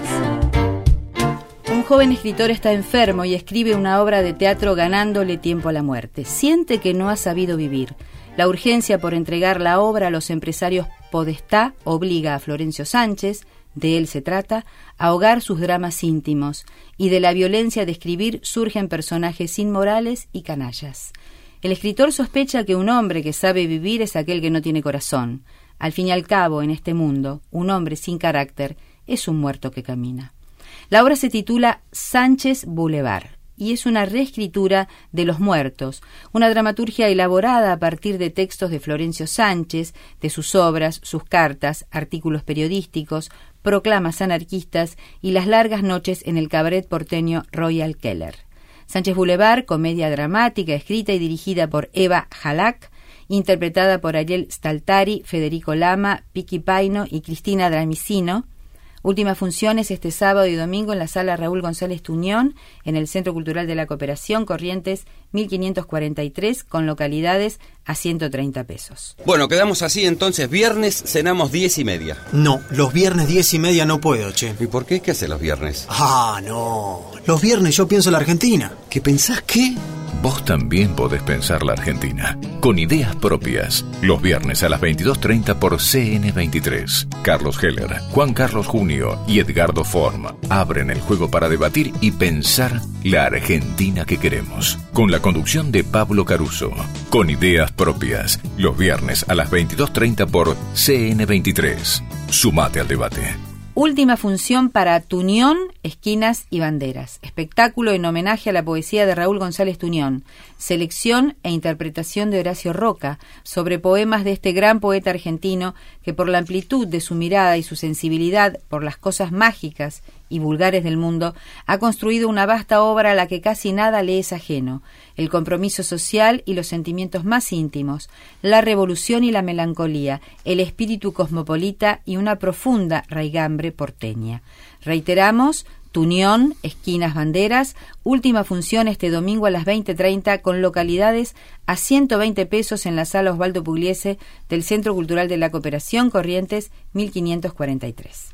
[SPEAKER 4] Un joven escritor está enfermo y escribe una obra de teatro ganándole tiempo a la muerte. Siente que no ha sabido vivir. La urgencia por entregar la obra a los empresarios Podestá obliga a Florencio Sánchez, de él se trata, a ahogar sus dramas íntimos, y de la violencia de escribir surgen personajes inmorales y canallas. El escritor sospecha que un hombre que sabe vivir es aquel que no tiene corazón. Al fin y al cabo, en este mundo, un hombre sin carácter es un muerto que camina. La obra se titula Sánchez Boulevard y es una reescritura de Los Muertos, una dramaturgia elaborada a partir de textos de Florencio Sánchez, de sus obras, sus cartas, artículos periodísticos, proclamas anarquistas y las largas noches en el cabaret porteño Royal Keller. Sánchez Boulevard, comedia dramática escrita y dirigida por Eva Jalak, interpretada por Ariel Staltari, Federico Lama, Piqui Paino y Cristina Dramicino. Últimas funciones este sábado y domingo en la sala Raúl González Tuñón, en el Centro Cultural de la Cooperación, Corrientes mil quinientos cuarenta y tres, con localidades a ciento treinta pesos.
[SPEAKER 13] Bueno, quedamos así entonces. Viernes cenamos diez y media.
[SPEAKER 14] No, los viernes diez y media no puedo, che.
[SPEAKER 13] ¿Y por qué? ¿Qué hace los viernes?
[SPEAKER 14] Ah, no. Los viernes yo pienso en la Argentina.
[SPEAKER 13] ¿Qué pensás qué?
[SPEAKER 7] Vos también podés pensar la Argentina, con ideas propias. Los viernes a las veintidós treinta por C N veintitrés. Carlos Heller, Juan Carlos Junio y Edgardo Form abren el juego para debatir y pensar la Argentina que queremos. Con la conducción de Pablo Caruso. Con ideas propias. Los viernes a las veintidós treinta por C N veintitrés. Sumate al debate.
[SPEAKER 4] Última función para Tuñón, Esquinas y Banderas. Espectáculo en homenaje a la poesía de Raúl González Tuñón. Selección e interpretación de Horacio Roca sobre poemas de este gran poeta argentino que por la amplitud de su mirada y su sensibilidad por las cosas mágicas y vulgares del mundo, ha construido una vasta obra a la que casi nada le es ajeno, el compromiso social y los sentimientos más íntimos, la revolución y la melancolía, el espíritu cosmopolita y una profunda raigambre porteña. Reiteramos, Tuñón, Esquinas, Banderas, última función este domingo a las veinte treinta con localidades a ciento veinte pesos en la sala Osvaldo Pugliese del Centro Cultural de la Cooperación, Corrientes mil quinientos cuarenta y tres.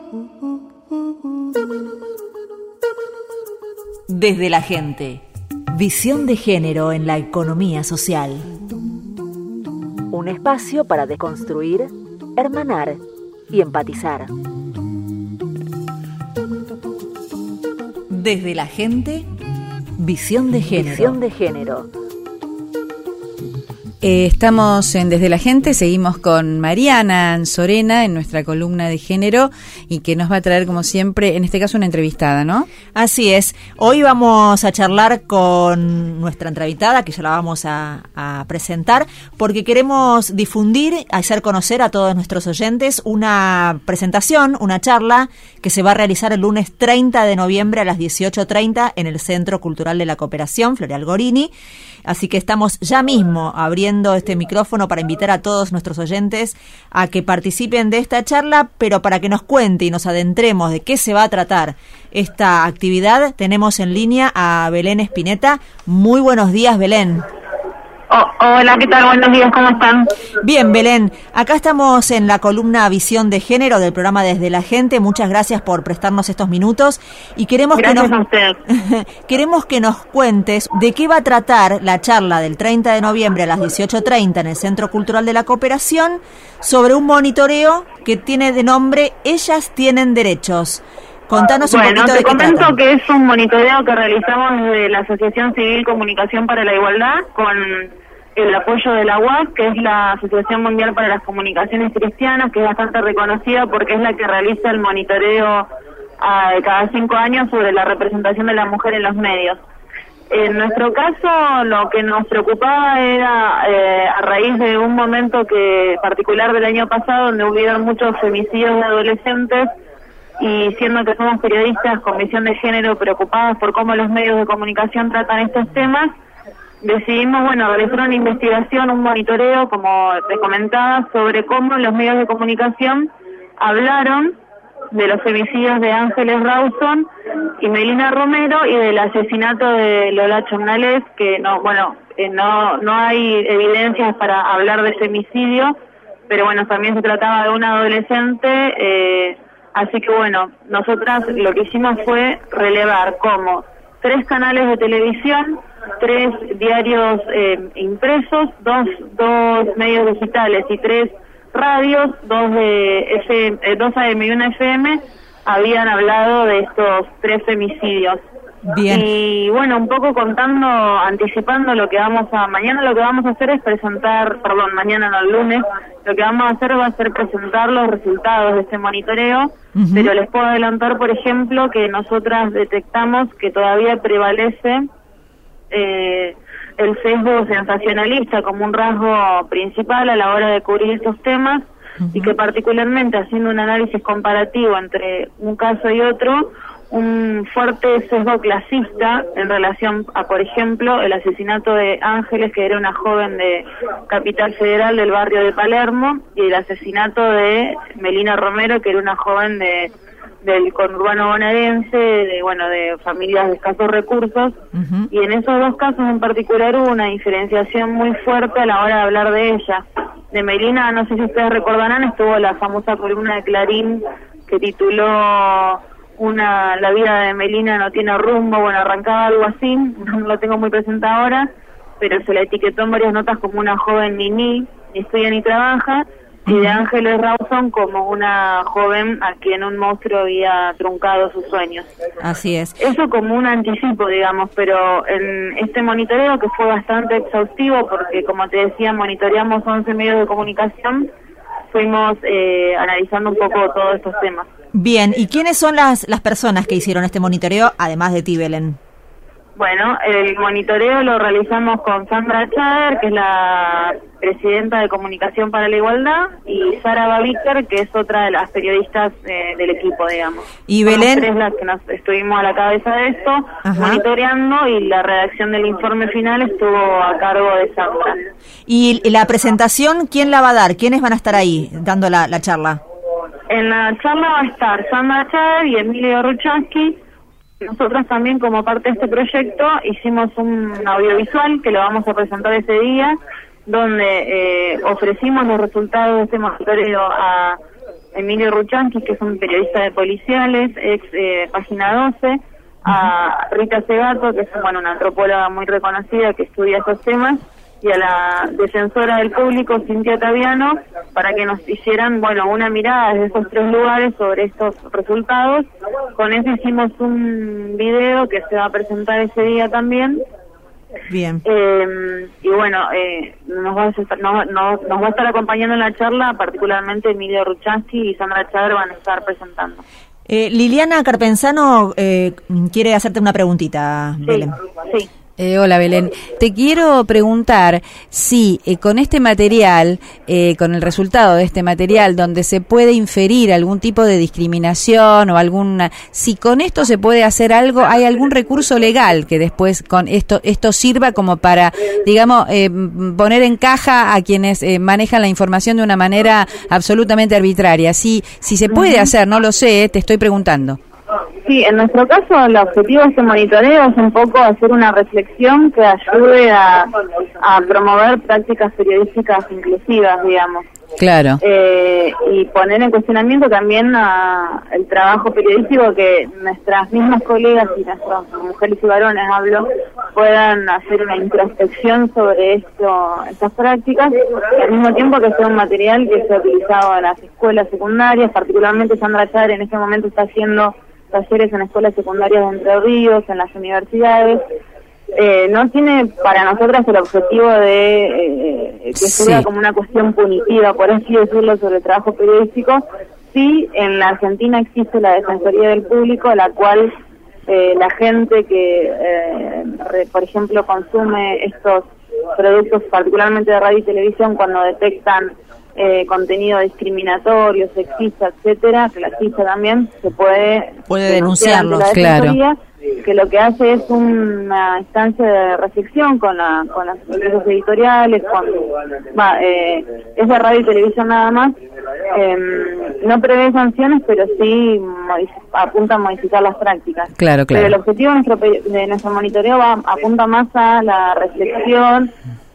[SPEAKER 1] Desde la gente, Visión de género en la economía social. Un espacio para deconstruir, hermanar y empatizar. Desde la gente, visión de género. Visión de género.
[SPEAKER 4] Eh, estamos en Desde la Gente, seguimos con Mariana Anzorena en nuestra columna de género y que nos va a traer, como siempre, en este caso una entrevistada, ¿no?
[SPEAKER 15] Así es. Hoy vamos a charlar con nuestra entrevistada, que ya la vamos a, a presentar, porque queremos difundir, hacer conocer a todos nuestros oyentes una presentación, una charla que se va a realizar el lunes treinta de noviembre a las dieciocho treinta en el Centro Cultural de la Cooperación, Floreal Gorini. Así que estamos ya mismo abriendo este micrófono para invitar a todos nuestros oyentes a que participen de esta charla, pero para que nos cuente y nos adentremos de qué se va a tratar esta actividad, tenemos en línea a Belén Spinetta. Muy buenos días, Belén.
[SPEAKER 16] Oh, hola, ¿qué tal? Buenos días, ¿cómo están?
[SPEAKER 15] Bien, Belén, acá estamos en la columna Visión de Género del programa Desde la Gente. Muchas gracias por prestarnos estos minutos y queremos
[SPEAKER 16] gracias
[SPEAKER 15] que nos
[SPEAKER 16] a usted.
[SPEAKER 15] queremos que nos cuentes de qué va a tratar la charla del treinta de noviembre a las dieciocho treinta en el Centro Cultural de la Cooperación sobre un monitoreo que tiene de nombre Ellas tienen derechos. Contanos un
[SPEAKER 16] bueno,
[SPEAKER 15] poquito
[SPEAKER 16] te
[SPEAKER 15] de qué
[SPEAKER 16] comento
[SPEAKER 15] trata.
[SPEAKER 16] que es un monitoreo que realizamos desde la Asociación Civil Comunicación para la Igualdad con el apoyo de la U A C, que es la Asociación Mundial para las Comunicaciones Cristianas, que es bastante reconocida porque es la que realiza el monitoreo a, cada cinco años sobre la representación de la mujer en los medios. En nuestro caso, lo que nos preocupaba era, eh, a raíz de un momento que particular del año pasado, donde hubieron muchos femicidios de adolescentes, y siendo que somos periodistas con visión de género preocupadas por cómo los medios de comunicación tratan estos temas, decidimos, bueno, realizar una investigación, un monitoreo, como te comentaba, sobre cómo los medios de comunicación hablaron de los femicidios de Ángeles Rawson y Melina Romero y del asesinato de Lola Chomnales, que no, bueno, eh, no, no hay evidencias para hablar de femicidio, pero bueno, también se trataba de una adolescente. eh, Así que bueno, nosotras lo que hicimos fue relevar como tres canales de televisión, tres diarios eh, impresos, dos dos medios digitales y tres radios, dos de F M, eh, dos A M y una F M, habían hablado de estos tres femicidios.
[SPEAKER 15] Bien.
[SPEAKER 16] Y bueno, un poco contando, anticipando lo que vamos a, mañana lo que vamos a hacer es presentar, perdón, mañana no, el lunes, lo que vamos a hacer va a ser presentar los resultados de este monitoreo, uh-huh. Pero les puedo adelantar, por ejemplo, que nosotras detectamos que todavía prevalece eh, el sesgo sensacionalista como un rasgo principal a la hora de cubrir estos temas, uh-huh. Y que particularmente haciendo un análisis comparativo entre un caso y otro, un fuerte sesgo clasista en relación a, por ejemplo, el asesinato de Ángeles, que era una joven de Capital Federal del barrio de Palermo, y el asesinato de Melina Romero, que era una joven de del conurbano bonaerense, de bueno, de familias de escasos recursos, uh-huh. Y en esos dos casos en particular hubo una diferenciación muy fuerte a la hora de hablar de ella. De Melina, no sé si ustedes recordarán, estuvo la famosa columna de Clarín que tituló una La vida de Melina no tiene rumbo, bueno, arrancaba algo así, no lo tengo muy presente ahora, pero se la etiquetó en varias notas como una joven ni ni, ni estudia ni trabaja, y de Ángeles Rawson como una joven a quien un monstruo había truncado sus sueños.
[SPEAKER 15] Así es.
[SPEAKER 16] Eso como un anticipo, digamos, pero en este monitoreo, que fue bastante exhaustivo, porque como te decía, monitoreamos once medios de comunicación, fuimos eh, analizando un poco todos estos temas.
[SPEAKER 15] Bien, ¿y quiénes son las, las personas que hicieron este monitoreo, además de ti, Belén?
[SPEAKER 16] Bueno, el monitoreo lo realizamos con Sandra Chader, que es la presidenta de Comunicación para la Igualdad, y Sara Babiker, que es otra de las periodistas eh, del equipo, digamos.
[SPEAKER 15] Y
[SPEAKER 16] Somos
[SPEAKER 15] Belén,
[SPEAKER 16] tres las que nos estuvimos a la cabeza de esto,
[SPEAKER 15] ajá,
[SPEAKER 16] monitoreando, y la redacción del informe final estuvo a cargo de Sandra.
[SPEAKER 15] ¿Y la presentación quién la va a dar? ¿Quiénes van a estar ahí dando la, la charla?
[SPEAKER 16] En la charla va a estar Sandra Chader y Emilio Ruchansky. Nosotros también, como parte de este proyecto, hicimos un audiovisual que lo vamos a presentar ese día, donde eh, ofrecimos los resultados de este monitoreo a Emilio Ruchansky, que es un periodista de policiales, ex eh, Página doce, a Rita Segato, que es bueno, una antropóloga muy reconocida que estudia esos temas, y a la defensora del público, Cintia Taviano, para que nos hicieran, bueno, una mirada desde esos tres lugares sobre estos resultados. Con eso hicimos un video que se va a presentar ese día también.
[SPEAKER 15] Bien.
[SPEAKER 16] Eh, y bueno, eh, nos, va a estar, nos, nos, nos va a estar acompañando en la charla, particularmente Emilio Ruchansky y Sandra Chávez van a estar presentando.
[SPEAKER 15] Eh, Liliana Carpenzano eh, quiere hacerte una preguntita,
[SPEAKER 16] Sí,
[SPEAKER 15] Belén.
[SPEAKER 16] sí.
[SPEAKER 4] Eh, hola Belén, te quiero preguntar si eh, con este material, eh, con el resultado de este material, donde se puede inferir algún tipo de discriminación o alguna, si con esto se puede hacer algo, hay algún recurso legal que después con esto esto sirva como para, digamos, eh, poner en caja a quienes eh, manejan la información de una manera absolutamente arbitraria. Si si se puede hacer, no lo sé, te estoy preguntando.
[SPEAKER 16] Sí, en nuestro caso el objetivo de este monitoreo es un poco hacer una reflexión que ayude a, a promover prácticas periodísticas inclusivas, digamos.
[SPEAKER 4] Claro.
[SPEAKER 16] Eh, y poner en cuestionamiento también a el trabajo periodístico, que nuestras mismas colegas y nuestras mujeres y varones, hablo, puedan hacer una introspección sobre esto, estas prácticas, y al mismo tiempo que sea un material que sea utilizado en las escuelas secundarias. Particularmente Sandra Chávez en este momento está haciendo talleres en escuelas secundarias de Entre Ríos, en las universidades. Eh, no tiene para nosotras el objetivo de eh, que sea
[SPEAKER 4] Sí.
[SPEAKER 16] como una cuestión punitiva, por así decirlo, sobre el trabajo periodístico. Sí, en la Argentina existe la Defensoría del Público, la cual eh, la gente que, eh, re, por ejemplo, consume estos productos, particularmente de radio y televisión, cuando detectan eh, contenido discriminatorio, sexista, etcétera, clasista también, se puede
[SPEAKER 15] Puede
[SPEAKER 16] denunciar ante
[SPEAKER 15] denunciarlos,
[SPEAKER 16] la
[SPEAKER 15] claro.
[SPEAKER 16] Defensoría, que lo que hace es una instancia de reflexión con la, con las empresas editoriales, con va, eh, es de radio y televisión nada más. Eh, no prevé sanciones, pero sí modific- apunta a modificar las prácticas.
[SPEAKER 4] Claro, claro.
[SPEAKER 16] Pero el objetivo de nuestro, pe- de nuestro monitoreo va, apunta más a la reflexión,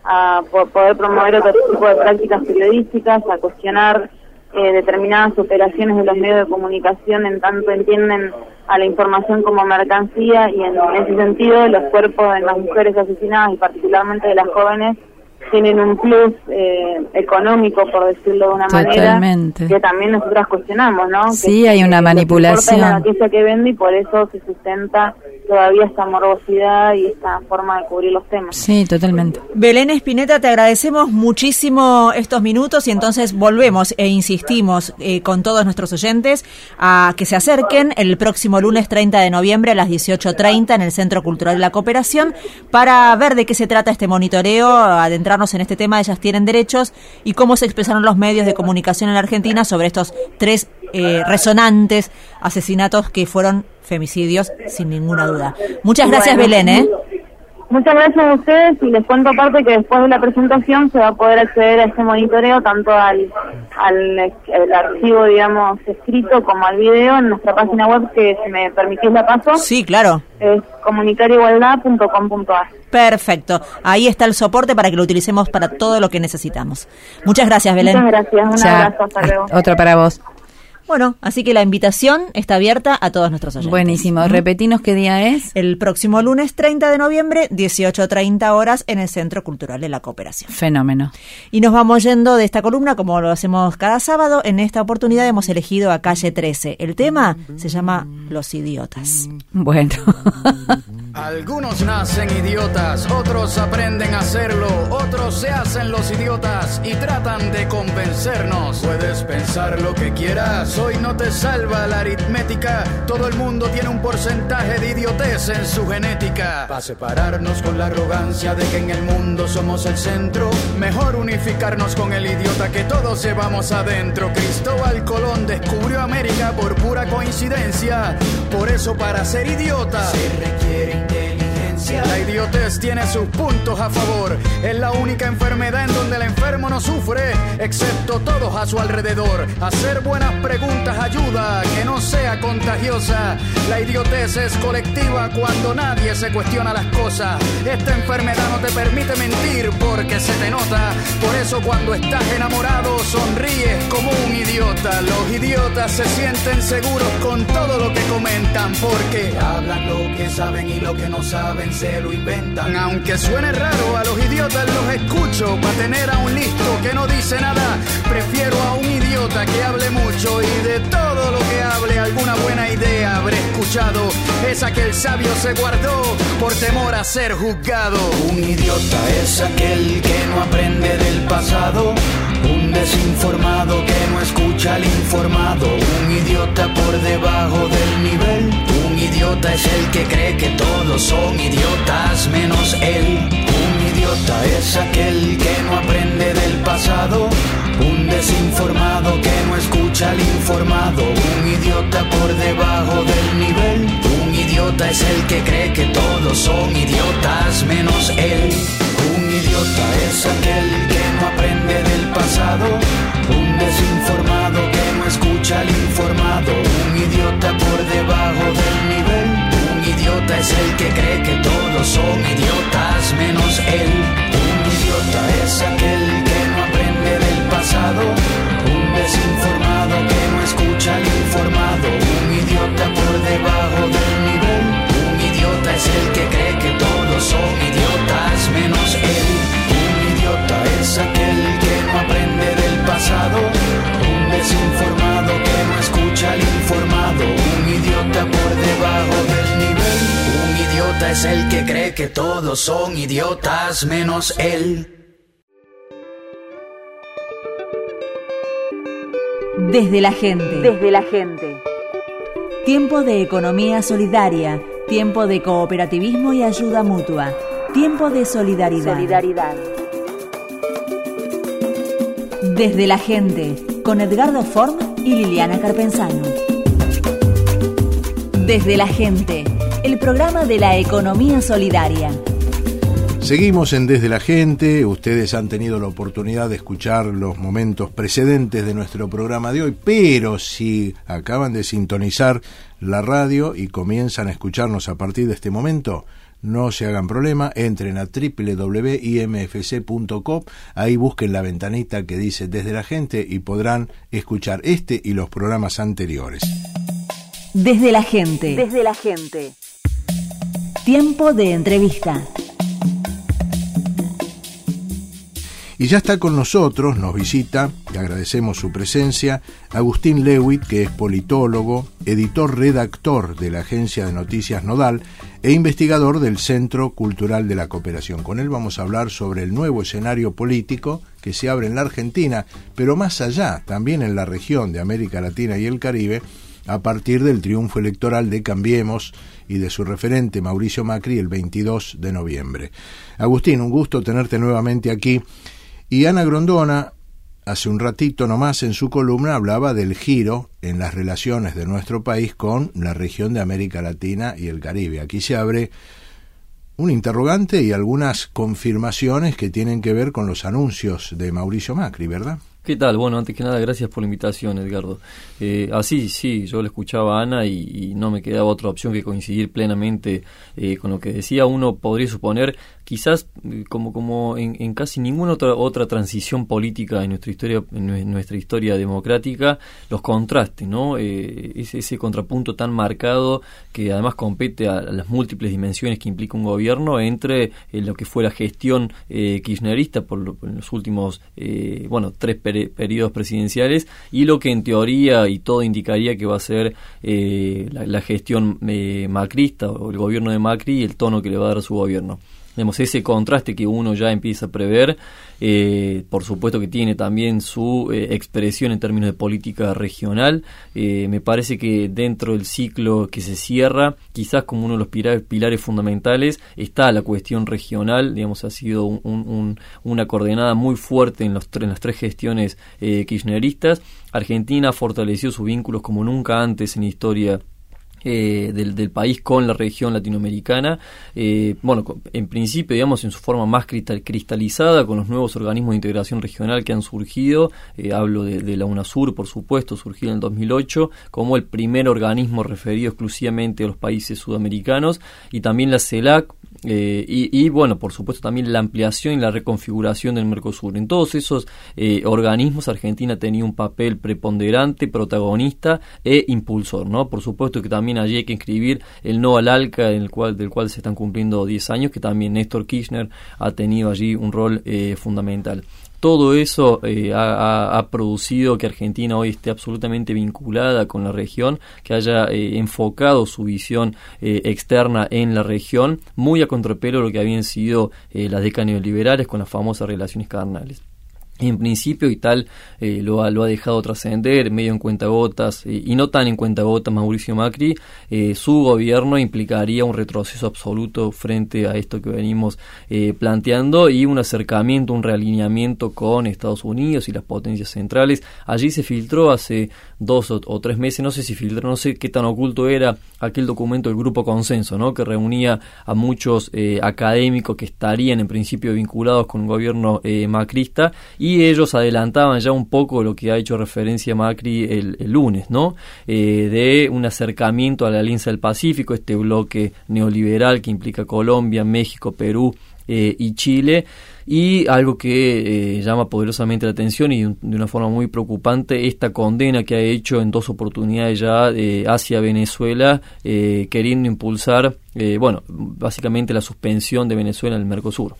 [SPEAKER 16] a po- poder promover otro tipo de prácticas periodísticas, a cuestionar eh, determinadas operaciones de los medios de comunicación, en tanto entienden a la información como mercancía, y en ese sentido los cuerpos de las mujeres asesinadas y particularmente de las jóvenes tienen un plus eh, económico, por decirlo de una
[SPEAKER 4] Totalmente.
[SPEAKER 16] manera, que también nosotras cuestionamos, ¿no?
[SPEAKER 4] Sí,
[SPEAKER 16] que,
[SPEAKER 4] hay una
[SPEAKER 16] que
[SPEAKER 4] manipulación.
[SPEAKER 16] Lo que importa es la noticia que vende, y por eso se sustenta todavía esta morbosidad y esta forma de cubrir los temas.
[SPEAKER 4] Sí, totalmente.
[SPEAKER 15] Belén Spinetta, te agradecemos muchísimo estos minutos, y entonces volvemos e insistimos eh, con todos nuestros oyentes a que se acerquen el próximo lunes treinta de noviembre a las dieciocho treinta en el Centro Cultural de la Cooperación para ver de qué se trata este monitoreo, adentrarnos en este tema de Ellas Tienen Derechos y cómo se expresaron los medios de comunicación en la Argentina sobre estos tres eh, resonantes asesinatos que fueron femicidios, sin ninguna duda. Muchas gracias,
[SPEAKER 16] Bueno,
[SPEAKER 15] Belén, ¿eh?
[SPEAKER 16] Muchas gracias a ustedes, y les cuento aparte que después de la presentación se va a poder acceder a este monitoreo, tanto al, al el archivo, digamos, escrito, como al video en nuestra página web, que si me permitís la paso.
[SPEAKER 15] Sí, claro.
[SPEAKER 16] Es comunicar igualdad punto com punto a r.
[SPEAKER 15] Perfecto. Ahí está el soporte para que lo utilicemos para todo lo que necesitamos. Muchas gracias, Belén.
[SPEAKER 16] Muchas gracias. Un
[SPEAKER 4] Chao.
[SPEAKER 16] abrazo. Hasta luego.
[SPEAKER 4] Otra para vos.
[SPEAKER 15] Bueno, así que la invitación está abierta a todos nuestros oyentes.
[SPEAKER 4] Buenísimo. Repetinos qué día es.
[SPEAKER 15] El próximo lunes treinta de noviembre, dieciocho treinta horas, en el Centro Cultural de la Cooperación.
[SPEAKER 4] Fenómeno.
[SPEAKER 15] Y nos vamos yendo de esta columna como lo hacemos cada sábado. En esta oportunidad hemos elegido a Calle trece. El tema se llama Los Idiotas.
[SPEAKER 4] Bueno.
[SPEAKER 17] Algunos nacen idiotas, otros aprenden a hacerlo, otros se hacen los idiotas y tratan de convencernos. Puedes pensar lo que quieras, hoy no te salva la aritmética. Todo el mundo tiene un porcentaje de idiotez en su genética. Para separarnos con la arrogancia de que en el mundo somos el centro, mejor unificarnos con el idiota que todos llevamos adentro. Cristóbal Colón descubrió América por pura coincidencia, por eso para ser idiota se requiere inteligencia. La idiotez idiotez tiene sus puntos a favor. Es la única enfermedad en donde el enfermo no sufre, excepto todos a su alrededor. Hacer buenas preguntas ayuda a que no sea contagiosa. La idiotez es colectiva cuando nadie se cuestiona las cosas. Esta enfermedad no te permite mentir porque se te nota. Por eso cuando estás enamorado sonríes como un idiota. Los idiotas se sienten seguros con todo lo que comentan, porque hablan lo que saben y lo que no saben se lo inventan. Aunque suene raro, a los idiotas los escucho. Para tener a un listo que no dice nada, prefiero a un idiota que hable mucho. Y de todo lo que hable, alguna buena idea habré escuchado. Esa que el sabio se guardó por temor a ser juzgado. Un idiota es aquel que no aprende del pasado, un desinformado que no escucha al informado, un idiota por debajo del nivel. Un idiota es el que cree que todos son idiotas menos él. Un idiota es aquel que no aprende del pasado, un desinformado que no escucha al informado, un idiota por debajo del nivel. Un idiota es el que cree que todos son idiotas menos él. Un idiota es aquel que no aprende del pasado, un desinformado que no escucha al informado, un idiota por debajo del nivel. Un idiota es el que cree que todos son idiotas menos él. Un idiota es aquel que no aprende del pasado, un desinformado que no escucha al informado, un idiota por debajo del nivel. Un idiota es el que cree que todos son idiotas menos él. Un idiota es aquel que no aprende del pasado, un desinformado que no escucha al informado, un idiota por debajo del nivel. Un idiota es el que cree que todos son idiotas menos él.
[SPEAKER 1] Desde la gente. Desde la gente. Tiempo de economía solidaria. Tiempo de cooperativismo y ayuda mutua. Tiempo de solidaridad. Solidaridad. Desde la gente, con Edgardo Form y Liliana Carpenzano. Desde la gente, el programa de la economía solidaria.
[SPEAKER 3] Seguimos en Desde la Gente. Ustedes han tenido la oportunidad de escuchar los momentos precedentes de nuestro programa de hoy, pero si acaban de sintonizar la radio y comienzan a escucharnos a partir de este momento, no se hagan problema, entren a doble u doble u doble u punto i m f c punto com, ahí busquen la ventanita que dice Desde la Gente y podrán escuchar este y los programas anteriores.
[SPEAKER 1] Desde la Gente. Desde la Gente. Tiempo de entrevista.
[SPEAKER 3] Y ya está con nosotros, nos visita, y agradecemos su presencia, Agustín Lewitt, que es politólogo, editor-redactor de la agencia de noticias Nodal e investigador del Centro Cultural de la Cooperación. Con él vamos a hablar sobre el nuevo escenario político que se abre en la Argentina, pero más allá, también en la región de América Latina y el Caribe, a partir del triunfo electoral de Cambiemos y de su referente Mauricio Macri el veintidós de noviembre. Agustín, un gusto tenerte nuevamente aquí. Y Ana Grondona, hace un ratito nomás en su columna, hablaba del giro en las relaciones de nuestro país con la región de América Latina y el Caribe. Aquí se abre un interrogante y algunas confirmaciones que tienen que ver con los anuncios de Mauricio Macri, ¿verdad?
[SPEAKER 18] ¿Qué tal? Bueno, antes que nada, gracias por la invitación, Edgardo. Eh, así, sí, yo le escuchaba a Ana y, y no me quedaba otra opción que coincidir plenamente eh, con lo que decía. Uno podría suponer, quizás como como en, en casi ninguna otra otra transición política en nuestra historia en nuestra historia democrática, los contrastes, ¿no? Eh, ese, ese contrapunto tan marcado que además compete a, a las múltiples dimensiones que implica un gobierno entre eh, lo que fue la gestión eh, kirchnerista por, lo, por los últimos, eh, bueno, tres periodos periodos presidenciales y lo que en teoría y todo indicaría que va a ser eh, la, la gestión eh, macrista o el gobierno de Macri y el tono que le va a dar a su gobierno. Vemos ese contraste que uno ya empieza a prever, eh, por supuesto que tiene también su eh, expresión en términos de política regional. Eh, me parece que dentro del ciclo que se cierra, quizás como uno de los pilares, pilares fundamentales, está la cuestión regional. Digamos, ha sido un, un, una coordenada muy fuerte en, los, en las tres gestiones eh, kirchneristas. Argentina fortaleció sus vínculos como nunca antes en la historia Eh, del, del país con la región latinoamericana, eh, bueno, en principio, digamos, en su forma más cristal, cristalizada, con los nuevos organismos de integración regional que han surgido, eh, hablo de, de la UNASUR, por supuesto, surgido en el dos mil ocho, como el primer organismo referido exclusivamente a los países sudamericanos, y también la CELAC, eh, y, y, bueno, por supuesto, también la ampliación y la reconfiguración del Mercosur. En todos esos eh, organismos, Argentina tenía un papel preponderante, protagonista e impulsor, ¿no? Por supuesto que también allí hay que inscribir el no al ALCA, en el cual, del cual se están cumpliendo diez años, que también Néstor Kirchner ha tenido allí un rol eh, fundamental. Todo eso eh, ha, ha producido que Argentina hoy esté absolutamente vinculada con la región, que haya eh, enfocado su visión eh, externa en la región, muy a contrapelo de lo que habían sido eh, las décadas neoliberales con las famosas relaciones carnales. En principio, y tal, eh, lo, ha, lo ha dejado trascender, medio en cuentagotas, eh, y no tan en cuentagotas Mauricio Macri, eh, su gobierno implicaría un retroceso absoluto frente a esto que venimos eh, planteando, y un acercamiento, un realineamiento con Estados Unidos y las potencias centrales. Allí se filtró hace dos o, o tres meses, no sé si filtró, no sé qué tan oculto era aquel documento del Grupo Consenso, ¿no?, que reunía a muchos eh, académicos que estarían en principio vinculados con un gobierno eh, macrista, y Y ellos adelantaban ya un poco lo que ha hecho referencia Macri el, el lunes, ¿no? Eh, de un acercamiento a la Alianza del Pacífico, este bloque neoliberal que implica Colombia, México, Perú eh, y Chile, y algo que eh, llama poderosamente la atención y de una forma muy preocupante, esta condena que ha hecho en dos oportunidades ya eh, hacia Venezuela, eh, queriendo impulsar, eh, bueno, básicamente la suspensión de Venezuela en el Mercosur.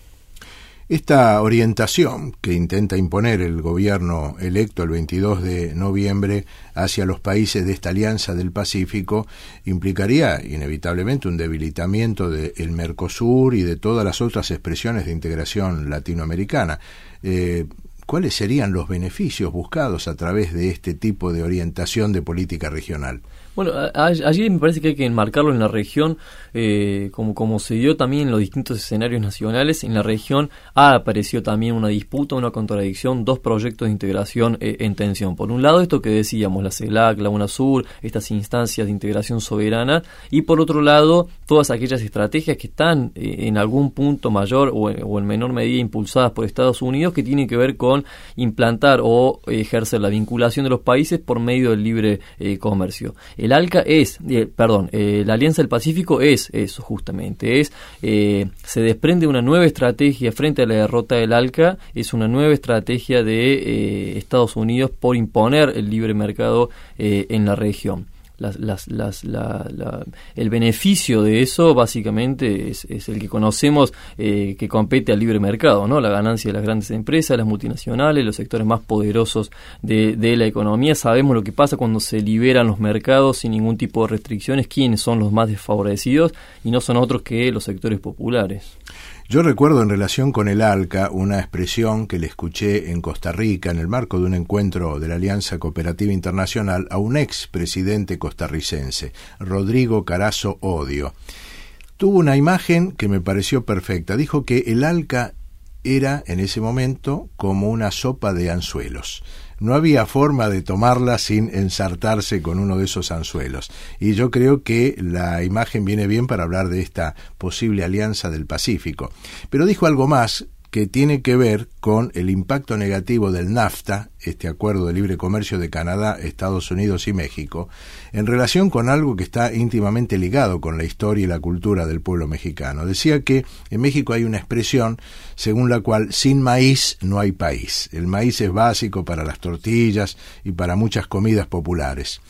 [SPEAKER 3] Esta orientación que intenta imponer el gobierno electo el veintidós de noviembre hacia los países de esta Alianza del Pacífico implicaría inevitablemente un debilitamiento del Mercosur y de todas las otras expresiones de integración latinoamericana. Eh, ¿Cuáles serían los beneficios buscados a través de este tipo de orientación de política regional?
[SPEAKER 18] Bueno, allí me parece que hay que enmarcarlo en la región, eh, como, como se dio también en los distintos escenarios nacionales. En la región ha aparecido también una disputa, una contradicción, dos proyectos de integración eh, en tensión. Por un lado, esto que decíamos, la CELAC, la UNASUR, estas instancias de integración soberana, y por otro lado, todas aquellas estrategias que están eh, en algún punto mayor o, o en menor medida impulsadas por Estados Unidos, que tienen que ver con implantar o ejercer la vinculación de los países por medio del libre eh, comercio. El ALCA es, eh, perdón, eh, la Alianza del Pacífico es eso justamente, es eh, se desprende una nueva estrategia frente a la derrota del ALCA, es una nueva estrategia de eh, Estados Unidos por imponer el libre mercado eh, en la región. Las, las, las, la, la, el beneficio de eso básicamente es, es el que conocemos, eh, que compete al libre mercado, ¿no? La ganancia de las grandes empresas, las multinacionales, los sectores más poderosos de, de la economía. Sabemos lo que pasa cuando se liberan los mercados sin ningún tipo de restricciones, quiénes son los más desfavorecidos, y no son otros que los sectores populares.
[SPEAKER 3] Yo recuerdo en relación con el ALCA una expresión que le escuché en Costa Rica en el marco de un encuentro de la Alianza Cooperativa Internacional a un ex presidente costarricense, Rodrigo Carazo Odio. Tuvo una imagen que me pareció perfecta. Dijo que el ALCA era en ese momento como una sopa de anzuelos. No había forma de tomarla sin ensartarse con uno de esos anzuelos. Y yo creo que la imagen viene bien para hablar de esta posible alianza del Pacífico. Pero dijo algo más que tiene que ver con el impacto negativo del NAFTA, este acuerdo de libre comercio de Canadá, Estados Unidos y México, en relación con algo que está íntimamente ligado con la historia y la cultura del pueblo mexicano. Decía que en México hay una expresión según la cual sin maíz no hay país. El maíz es básico para las tortillas y para muchas comidas populares.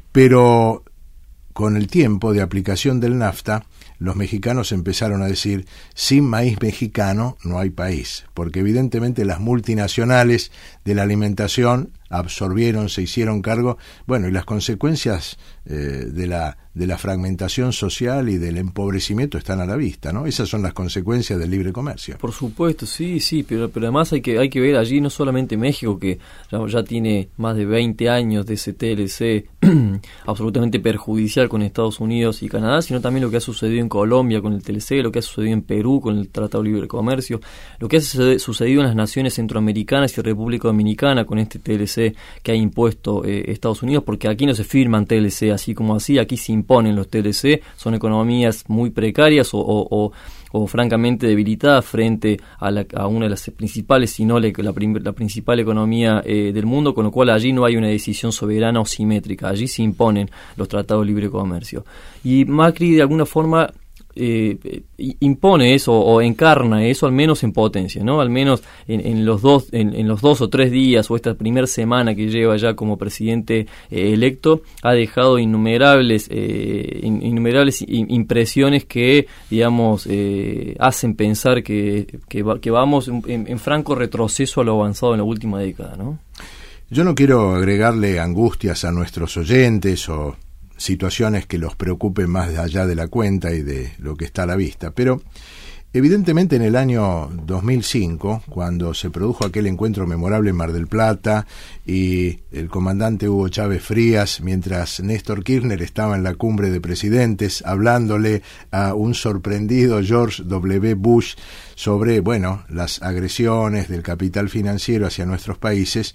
[SPEAKER 3] Pero con el tiempo de aplicación del NAFTA, los mexicanos empezaron a decir, sin maíz mexicano no hay país, porque evidentemente las multinacionales de la alimentación absorbieron, se hicieron cargo, bueno, y las consecuencias eh, de la de la fragmentación social y del empobrecimiento están a la vista, ¿no? Esas son las consecuencias del libre comercio.
[SPEAKER 18] Por supuesto, sí, sí, pero, pero además hay que hay que ver allí no solamente México, que ya, ya tiene más de veinte años de ese T L C absolutamente perjudicial con Estados Unidos y Canadá, sino también lo que ha sucedido en Colombia con el T L C, lo que ha sucedido en Perú con el Tratado de Libre Comercio, lo que ha sucedido en las naciones centroamericanas y República Dominicana con este T L C C que ha impuesto eh, Estados Unidos, porque aquí no se firman T L C así como así, aquí se imponen los T L C, son economías muy precarias o, o, o o francamente debilitada frente a, la, a una de las principales, si no la, la, prim, la principal economía eh, del mundo, con lo cual allí no hay una decisión soberana o simétrica, allí se imponen los tratados de libre comercio. Y Macri de alguna forma eh, impone eso o encarna eso, al menos en potencia, ¿no? Al menos en, en los dos en, en los dos o tres días o esta primera semana que lleva ya como presidente eh, electo, ha dejado innumerables eh, innumerables impresiones que, digamos, eh, hacen pensar que, que, va, que vamos en, en franco retroceso a lo avanzado en la última década, ¿no?
[SPEAKER 3] Yo no quiero agregarle angustias a nuestros oyentes o situaciones que los preocupen más allá de la cuenta y de lo que está a la vista, pero evidentemente en el año dos mil cinco, cuando se produjo aquel encuentro memorable en Mar del Plata y el comandante Hugo Chávez Frías, mientras Néstor Kirchner estaba en la cumbre de presidentes hablándole a un sorprendido George W. Bush sobre, bueno, las agresiones del capital financiero hacia nuestros países,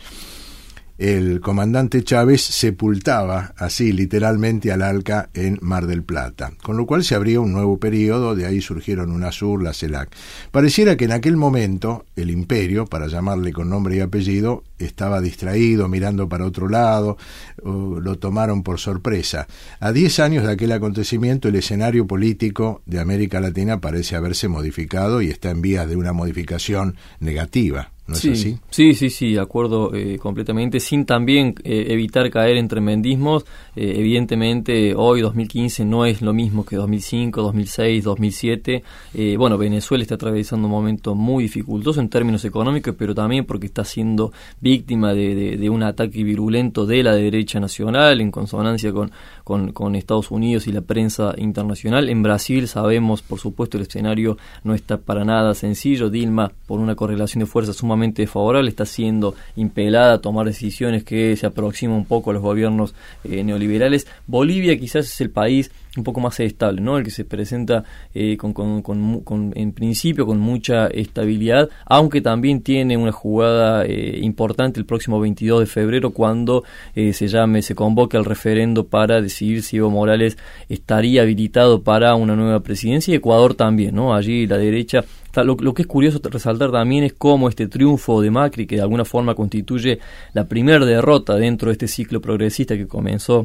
[SPEAKER 3] el comandante Chávez sepultaba así literalmente al ALCA en Mar del Plata, con lo cual se abría un nuevo periodo, de ahí surgieron UNASUR, la CELAC. Pareciera que en aquel momento el imperio, para llamarle con nombre y apellido, estaba distraído, mirando para otro lado, lo tomaron por sorpresa. A diez años de aquel acontecimiento, el escenario político de América Latina parece haberse modificado y está en vías de una modificación negativa. ¿No es
[SPEAKER 18] sí,
[SPEAKER 3] así?
[SPEAKER 18] Sí, sí, sí, de acuerdo eh, completamente, sin también eh, evitar caer en tremendismos. Eh, evidentemente, hoy, dos mil quince, no es lo mismo que dos mil cinco, dos mil seis, dos mil siete. Eh, bueno, Venezuela está atravesando un momento muy dificultoso en términos económicos, pero también porque está siendo víctima de, de, de un ataque virulento de la derecha nacional, en consonancia con, con, con Estados Unidos y la prensa internacional. En Brasil, sabemos, por supuesto, el escenario no está para nada sencillo. Dilma, por una correlación de fuerzas sumamente favorable, está siendo impelada a tomar decisiones que se aproximan un poco a los gobiernos eh, neoliberales. Bolivia quizás es el país un poco más estable, ¿no? El que se presenta eh, con, con, con, con, en principio con mucha estabilidad, aunque también tiene una jugada eh, importante el próximo veintidós de febrero, cuando eh, se llame, se convoque al referendo para decidir si Evo Morales estaría habilitado para una nueva presidencia, y Ecuador también, ¿no? Allí la derecha. Lo, lo que es curioso resaltar también es cómo este triunfo de Macri, que de alguna forma constituye la primera derrota dentro de este ciclo progresista que comenzó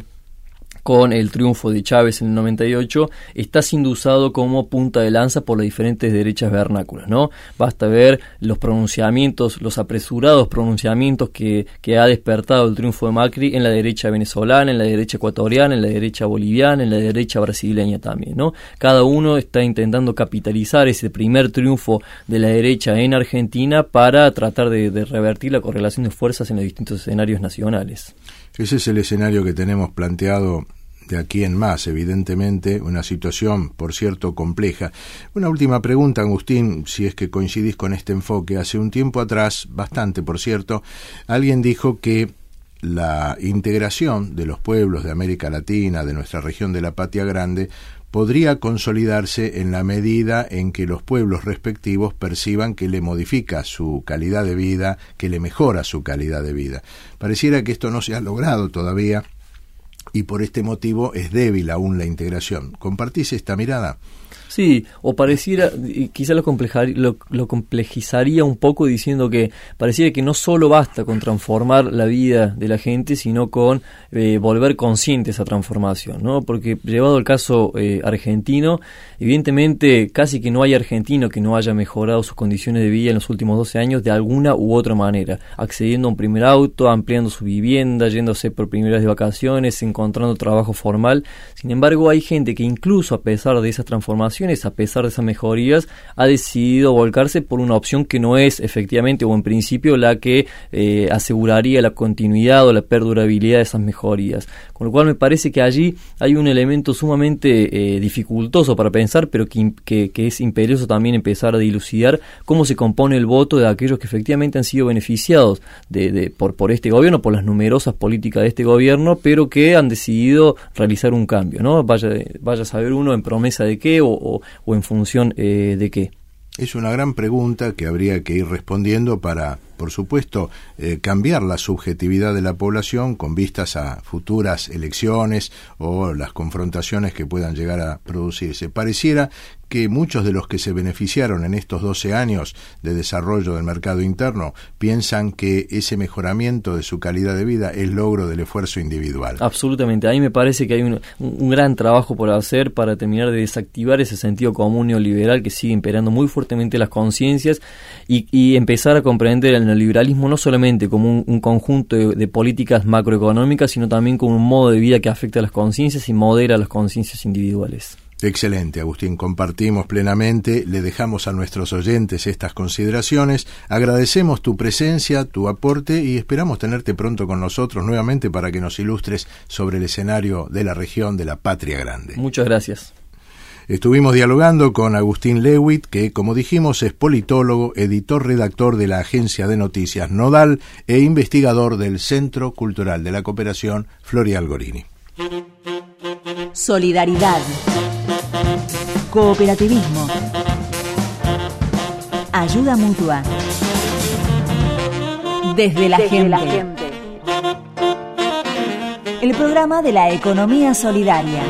[SPEAKER 18] con el triunfo de Chávez en el noventa y ocho, está siendo usado como punta de lanza por las diferentes derechas vernáculas, ¿no? Basta ver los pronunciamientos, los apresurados pronunciamientos que, que ha despertado el triunfo de Macri en la derecha venezolana, en la derecha ecuatoriana, en la derecha boliviana, en la derecha brasileña también, ¿no? Cada uno está intentando capitalizar ese primer triunfo de la derecha en Argentina para tratar de, de revertir la correlación de fuerzas en los distintos escenarios nacionales.
[SPEAKER 3] Ese es el escenario que tenemos planteado de aquí en más, evidentemente, una situación, por cierto, compleja. Una última pregunta, Agustín, si es que coincidís con este enfoque. Hace un tiempo atrás, bastante, por cierto, alguien dijo que la integración de los pueblos de América Latina, de nuestra región de la Patria Grande, podría consolidarse en la medida en que los pueblos respectivos perciban que le modifica su calidad de vida, que le mejora su calidad de vida. Pareciera que esto no se ha logrado todavía y por este motivo es débil aún la integración. ¿Compartís esta mirada?
[SPEAKER 18] Sí, o pareciera, quizá lo, lo, lo complejizaría un poco diciendo que pareciera que no solo basta con transformar la vida de la gente, sino con eh, volver consciente esa transformación, ¿no? Porque llevado al caso eh, argentino, evidentemente casi que no hay argentino que no haya mejorado sus condiciones de vida en los últimos doce años de alguna u otra manera, accediendo a un primer auto, ampliando su vivienda, yéndose por primera vez de vacaciones, encontrando trabajo formal. Sin embargo, hay gente que incluso a pesar de esas transformaciones, a pesar de esas mejorías, ha decidido volcarse por una opción que no es efectivamente o en principio la que eh, aseguraría la continuidad o la perdurabilidad de esas mejorías. Con lo cual me parece que allí hay un elemento sumamente eh, dificultoso para pensar, pero que, que, que es imperioso también empezar a dilucidar cómo se compone el voto de aquellos que efectivamente han sido beneficiados de, de, por, por este gobierno, por las numerosas políticas de este gobierno, pero que han decidido realizar un cambio, ¿no? Vaya, vaya a saber uno en promesa de qué o, o, o en función eh, de qué.
[SPEAKER 3] Es una gran pregunta que habría que ir respondiendo para, por supuesto, eh, cambiar la subjetividad de la población con vistas a futuras elecciones o las confrontaciones que puedan llegar a producirse. Pareciera que muchos de los que se beneficiaron en estos doce años de desarrollo del mercado interno piensan que ese mejoramiento de su calidad de vida es logro del esfuerzo individual.
[SPEAKER 18] Absolutamente. A mí me parece que hay un, un gran trabajo por hacer para terminar de desactivar ese sentido común neoliberal que sigue imperando muy fuertemente las conciencias y, y empezar a comprender el neoliberalismo no solamente como un, un conjunto de, de políticas macroeconómicas, sino también como un modo de vida que afecta a las conciencias y modera las conciencias individuales.
[SPEAKER 3] Excelente, Agustín, compartimos plenamente, le dejamos a nuestros oyentes estas consideraciones, agradecemos tu presencia, tu aporte y esperamos tenerte pronto con nosotros nuevamente para que nos ilustres sobre el escenario de la región de la Patria Grande.
[SPEAKER 18] Muchas gracias.
[SPEAKER 3] Estuvimos dialogando con Agustín Lewitt, que, como dijimos, es politólogo, editor-redactor de la agencia de noticias Nodal e investigador del Centro Cultural de la Cooperación Florial Gorini.
[SPEAKER 1] Solidaridad. Cooperativismo. Ayuda mutua. Desde la, Desde gente. la gente. El programa de la economía solidaria.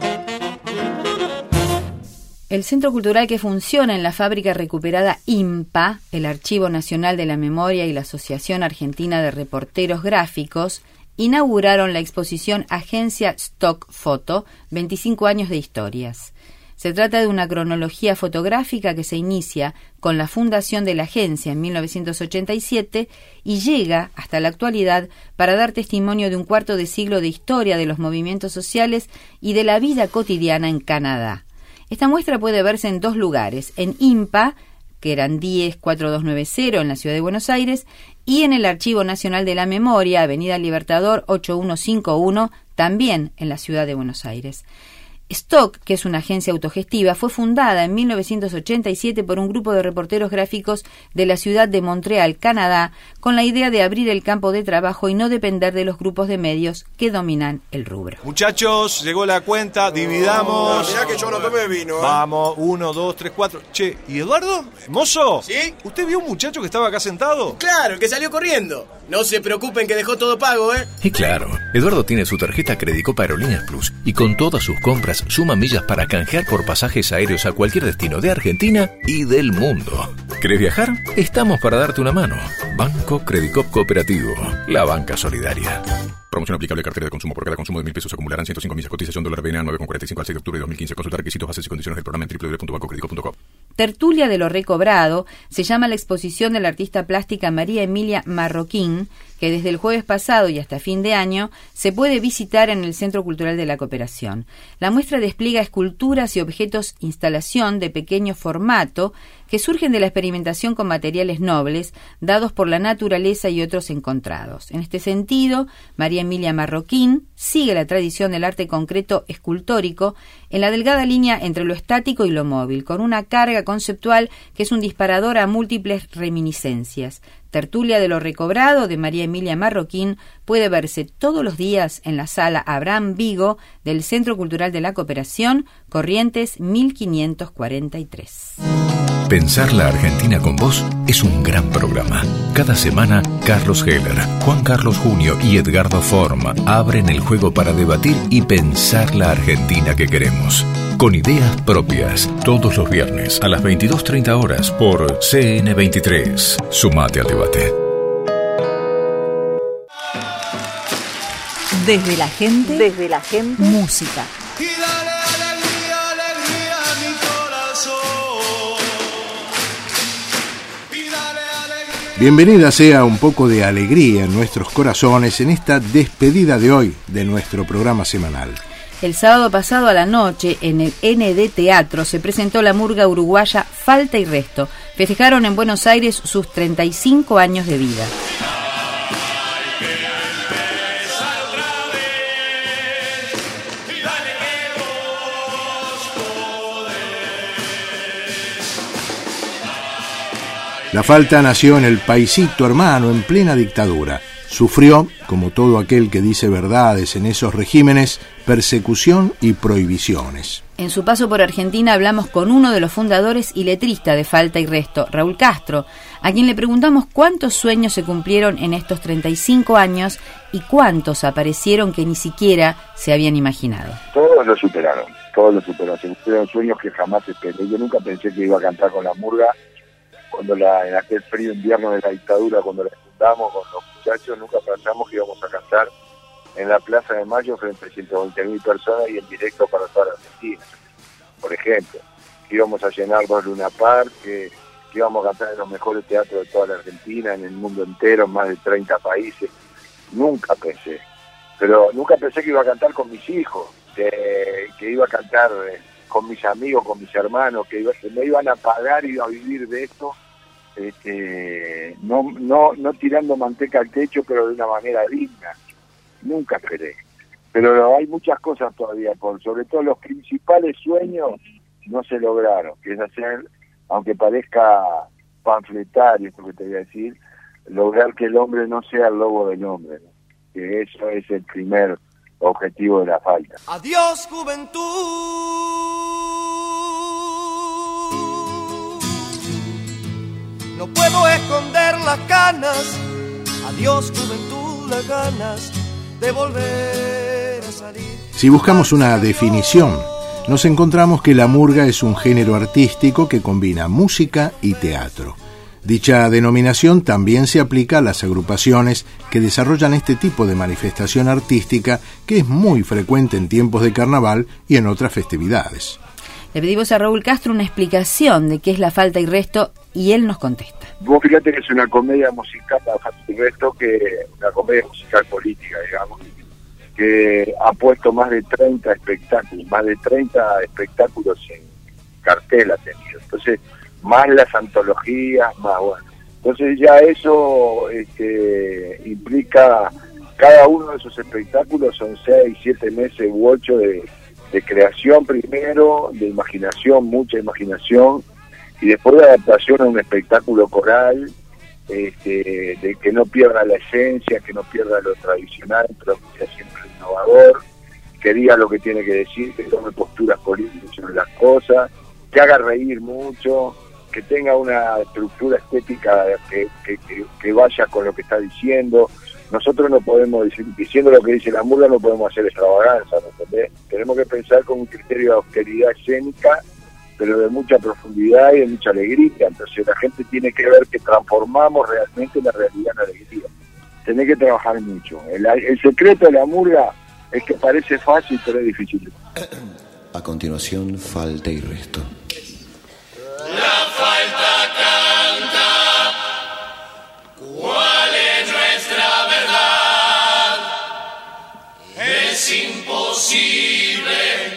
[SPEAKER 4] El Centro Cultural que funciona en la fábrica recuperada I M P A, el Archivo Nacional de la Memoria y la Asociación Argentina de Reporteros Gráficos, inauguraron la exposición Agencia Stock Foto, veinticinco años de historias. Se trata de una cronología fotográfica que se inicia con la fundación de la agencia en mil novecientos ochenta y siete y llega hasta la actualidad para dar testimonio de un cuarto de siglo de historia de los movimientos sociales y de la vida cotidiana en Canadá. Esta muestra puede verse en dos lugares, en I M P A, que eran diez cuatro dos nueve cero en la ciudad de Buenos Aires, y en el Archivo Nacional de la Memoria, Avenida Libertador ocho uno cinco uno, también en la ciudad de Buenos Aires. Stock, que es una agencia autogestiva, fue fundada en mil novecientos ochenta y siete por un grupo de reporteros gráficos de la ciudad de Montreal, Canadá, con la idea de abrir el campo de trabajo y no depender de los grupos de medios que dominan el rubro.
[SPEAKER 2] Muchachos, llegó la cuenta, dividamos.
[SPEAKER 6] No, mirá que yo no tomé vino. ¿eh?
[SPEAKER 2] Vamos, uno, dos, tres, cuatro. Che, ¿y Eduardo? ¿Mozo?
[SPEAKER 6] ¿Sí?
[SPEAKER 2] ¿Usted vio un muchacho que estaba acá sentado?
[SPEAKER 6] Claro, el que salió corriendo. No se preocupen que dejó todo pago, ¿eh?
[SPEAKER 7] Y claro, Eduardo tiene su tarjeta Credicopa Aerolíneas Plus y con todas sus compras suma millas para canjear por pasajes aéreos a cualquier destino de Argentina y del mundo. ¿Querés viajar? Estamos para darte una mano. Banco Credicop Cooperativo, la banca solidaria. Promoción aplicable a cartera de consumo. Por cada consumo de mil pesos se acumularán ciento cinco millas. Cotización dólar B N A nueve con cuarenta y cinco al seis de octubre de dos mil quince. Consultar requisitos, bases y condiciones del programa en doble u doble u doble u punto banco credico punto com.
[SPEAKER 4] Tertulia de lo recobrado se llama la exposición de la artista plástica María Emilia Marroquín, que desde el jueves pasado y hasta fin de año se puede visitar en el Centro Cultural de la Cooperación. La muestra despliega esculturas y objetos instalación de pequeño formato que surgen de la experimentación con materiales nobles dados por la naturaleza y otros encontrados. En este sentido, María Emilia Marroquín sigue la tradición del arte concreto escultórico en la delgada línea entre lo estático y lo móvil, con una carga conceptual que es un disparador a múltiples reminiscencias. Tertulia de lo recobrado de María Emilia Marroquín puede verse todos los días en la sala Abraham Vigo del Centro Cultural de la Cooperación, Corrientes mil quinientos cuarenta y tres.
[SPEAKER 7] Pensar la Argentina con vos es un gran programa. Cada semana, Carlos Heller, Juan Carlos Junio y Edgardo Form abren el juego para debatir y pensar la Argentina que queremos. Con ideas propias, todos los viernes a las veintidós treinta horas por C N veintitrés. Sumate al debate.
[SPEAKER 1] Desde la gente, desde la gente, música.
[SPEAKER 10] Y dale alegría, alegría a mi corazón. Y dale alegría.
[SPEAKER 3] Bienvenida sea un poco de alegría en nuestros corazones en esta despedida de hoy de nuestro programa semanal.
[SPEAKER 4] El sábado pasado a la noche, en el N D Teatro, se presentó la murga uruguaya Falta y Resto. Festejaron en Buenos Aires sus treinta y cinco años de vida.
[SPEAKER 3] La Falta nació en el paisito hermano en plena dictadura. Sufrió, como todo aquel que dice verdades en esos regímenes, persecución y prohibiciones.
[SPEAKER 4] En su paso por Argentina hablamos con uno de los fundadores y letrista de Falta y Resto, Raúl Castro, a quien le preguntamos cuántos sueños se cumplieron en estos treinta y cinco años y cuántos aparecieron que ni siquiera se habían imaginado.
[SPEAKER 19] Todos lo superaron, todos lo superaron, se cumplieron sueños que jamás esperé. Yo nunca pensé que iba a cantar con la murga, cuando la, en aquel frío invierno de la dictadura, cuando la fundamos con los muchachos, nunca pensamos que íbamos a cantar en la Plaza de Mayo frente a ciento veinte mil personas y en directo para toda la Argentina. Por ejemplo, que íbamos a llenar dos Luna Park, que, que íbamos a cantar en los mejores teatros de toda la Argentina, en el mundo entero, en más de treinta países. Nunca pensé. Pero nunca pensé que iba a cantar con mis hijos, que, que iba a cantar con mis amigos, con mis hermanos, que, iba, que me iban a pagar y iba a vivir de esto, este, no, no, no tirando manteca al techo, pero de una manera digna. Nunca esperé, pero hay muchas cosas todavía, por sobre todo los principales sueños no se lograron, que es hacer, aunque parezca panfletario esto que te voy a decir, lograr que el hombre no sea el lobo del hombre, ¿no? Que eso es el primer objetivo de la Falta.
[SPEAKER 10] Adiós, juventud, no puedo esconder las ganas, adiós, juventud, las ganas de volver a salir.
[SPEAKER 3] Si buscamos una definición, nos encontramos que la murga es un género artístico que combina música y teatro. Dicha denominación también se aplica a las agrupaciones que desarrollan este tipo de manifestación artística que es muy frecuente en tiempos de carnaval y en otras festividades.
[SPEAKER 4] Le pedimos a Raúl Castro una explicación de qué es la Falta y Resto y él nos contesta.
[SPEAKER 19] Vos fíjate que es una comedia musical, la Falta y Resto, que una comedia musical política, digamos, que ha puesto más de treinta espectáculos, más de treinta espectáculos en cartel ha tenido. Entonces, más las antologías, más bueno. Entonces ya eso este, implica, cada uno de esos espectáculos son seis, siete meses u ocho de de creación primero, de imaginación, mucha imaginación, y después de adaptación a un espectáculo coral, este, de que no pierda la esencia, que no pierda lo tradicional, pero que sea siempre innovador, que diga lo que tiene que decir, que tome posturas políticas sobre las cosas, que haga reír mucho, que tenga una estructura estética que, que, que, que vaya con lo que está diciendo. Nosotros no podemos decir, diciendo lo que dice la murga, no podemos hacer extravaganza, ¿no entendés? Tenemos que pensar con un criterio de austeridad escénica, pero de mucha profundidad y de mucha alegría. Entonces la gente tiene que ver que transformamos realmente la realidad en alegría. Tenés que trabajar mucho. El, el secreto de la murga es que parece fácil, pero es difícil.
[SPEAKER 20] A continuación, Falta y Resto.
[SPEAKER 10] La falta canta, ¿cuál es nuestra verdad? Es imposible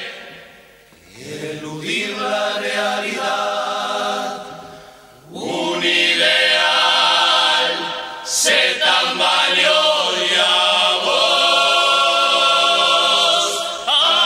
[SPEAKER 10] eludir la realidad. Un ideal se tambaleó y a vos.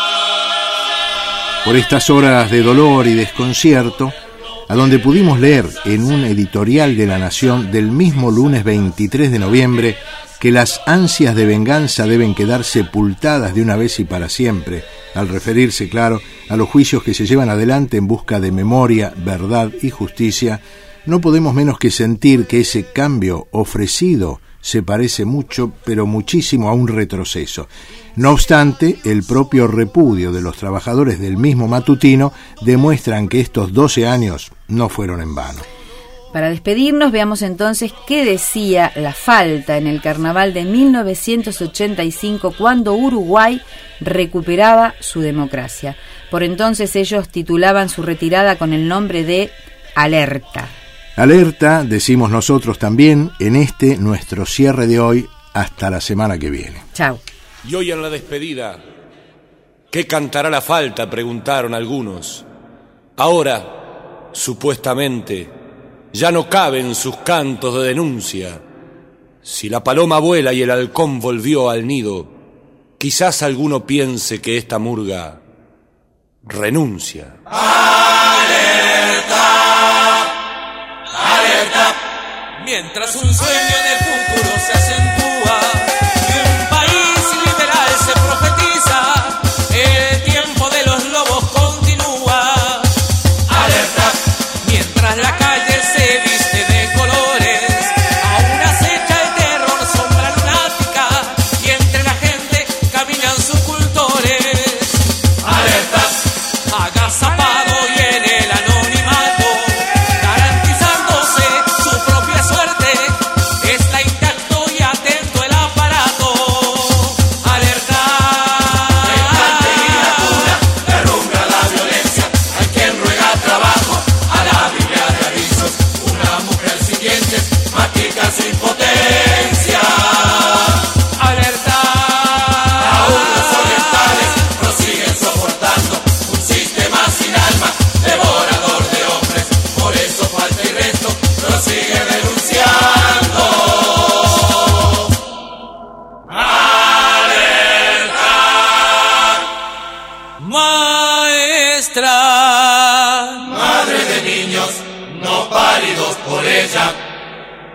[SPEAKER 3] Por estas horas de dolor y desconcierto, a donde pudimos leer en un editorial de La Nación del mismo lunes veintitrés de noviembre que las ansias de venganza deben quedar sepultadas de una vez y para siempre, al referirse, claro, a los juicios que se llevan adelante en busca de memoria, verdad y justicia, no podemos menos que sentir que ese cambio ofrecido se parece mucho, pero muchísimo a un retroceso. No obstante, el propio repudio de los trabajadores del mismo matutino demuestran que estos doce años no fueron en vano.
[SPEAKER 4] Para despedirnos, veamos entonces qué decía la Falta en el carnaval de mil novecientos ochenta y cinco, cuando Uruguay recuperaba su democracia. Por entonces ellos titulaban su retirada con el nombre de Alerta.
[SPEAKER 3] Alerta, decimos nosotros también, en este nuestro cierre de hoy, hasta la semana que viene.
[SPEAKER 4] Chau.
[SPEAKER 2] Y hoy en la despedida, ¿qué cantará la Falta?, preguntaron algunos. Ahora, supuestamente, ya no caben sus cantos de denuncia. Si la paloma vuela y el halcón volvió al nido, quizás alguno piense que esta murga renuncia.
[SPEAKER 10] ¡Alerta! ¡Alerta! Mientras un sueño de futuro se acentúa y un país liberal se profetiza, el tiempo de los lobos continúa.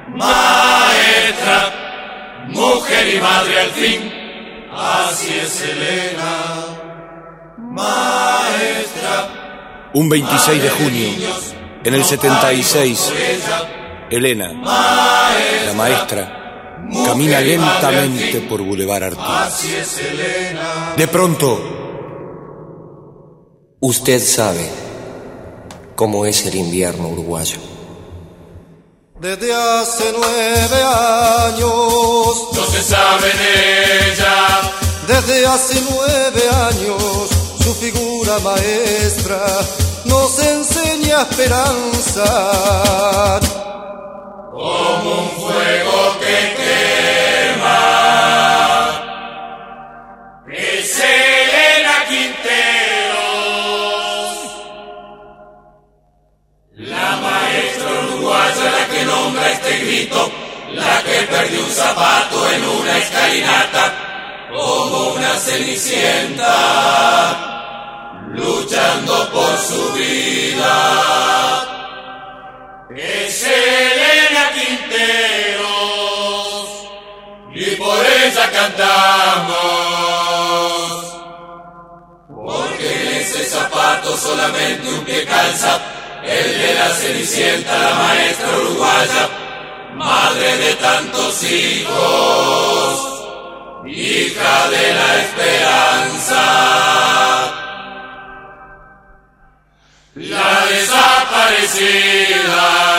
[SPEAKER 21] Maestra, mujer y madre al fin, así es Elena. Maestra.
[SPEAKER 2] Un veintiséis de junio, en el setenta y seis, Elena, la maestra, camina lentamente por Boulevard Artigas. De pronto,
[SPEAKER 22] usted sabe cómo es el invierno uruguayo.
[SPEAKER 10] Desde hace nueve años
[SPEAKER 21] no se sabe de ella.
[SPEAKER 10] Desde hace nueve años su figura maestra nos enseña esperanza.
[SPEAKER 21] Como un fuego que quema, es Elena Quinteros, la maestra uruguaya, la que nombra este grito, la que perdió un zapato en una escalinata, como una cenicienta, luchando por su vida. Es Elena Quinteros, y por ella cantamos, porque en ese zapato solamente un pie calza, el de la cenicienta, la maestra uruguaya, madre de tantos hijos, hija de la esperanza, la desaparecida.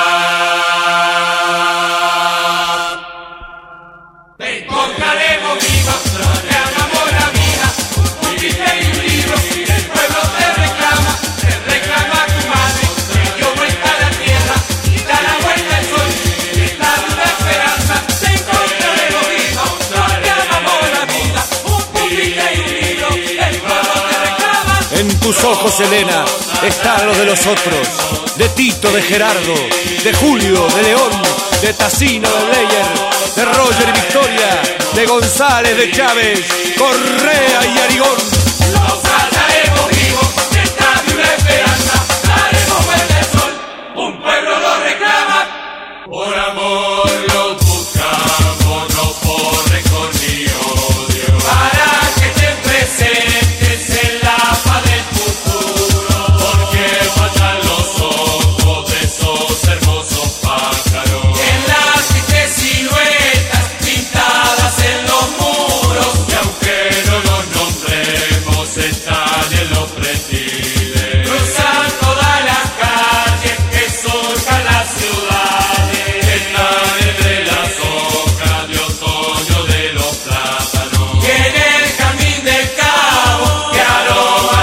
[SPEAKER 21] Te encontraremos viva, te amamos la vida, un billete y un libro, el pueblo te reclama, te reclama tu madre, que dio vuelta a la tierra y da la vuelta al sol, está una esperanza. Te encontraremos viva, te amamos la vida, un billete y un libro, el pueblo te reclama.
[SPEAKER 2] en tus ojos, Elena, están los de los otros, de Tito, de Gerardo, de Julio, de León, de Tassino, de Bleyer, de Roger y Victoria, de González, de Chávez, Correa y Arigón.
[SPEAKER 21] Los hallaremos vivos, detrás de una esperanza, daremos vuelta al sol, un pueblo lo reclama, por amor los buscamos, no por rencor ni odio, para que estén presentes en la paz del futuro, porque faltan los ojos de esos hermosos pájaros, en las tristes siluetas pintadas en los muros, y aunque no los nombremos están en los pretiles, cruzan todas las calles que surcan las ciudades, están entre las hojas de otoño de los plátanos, y en el jardín del cabo que aroma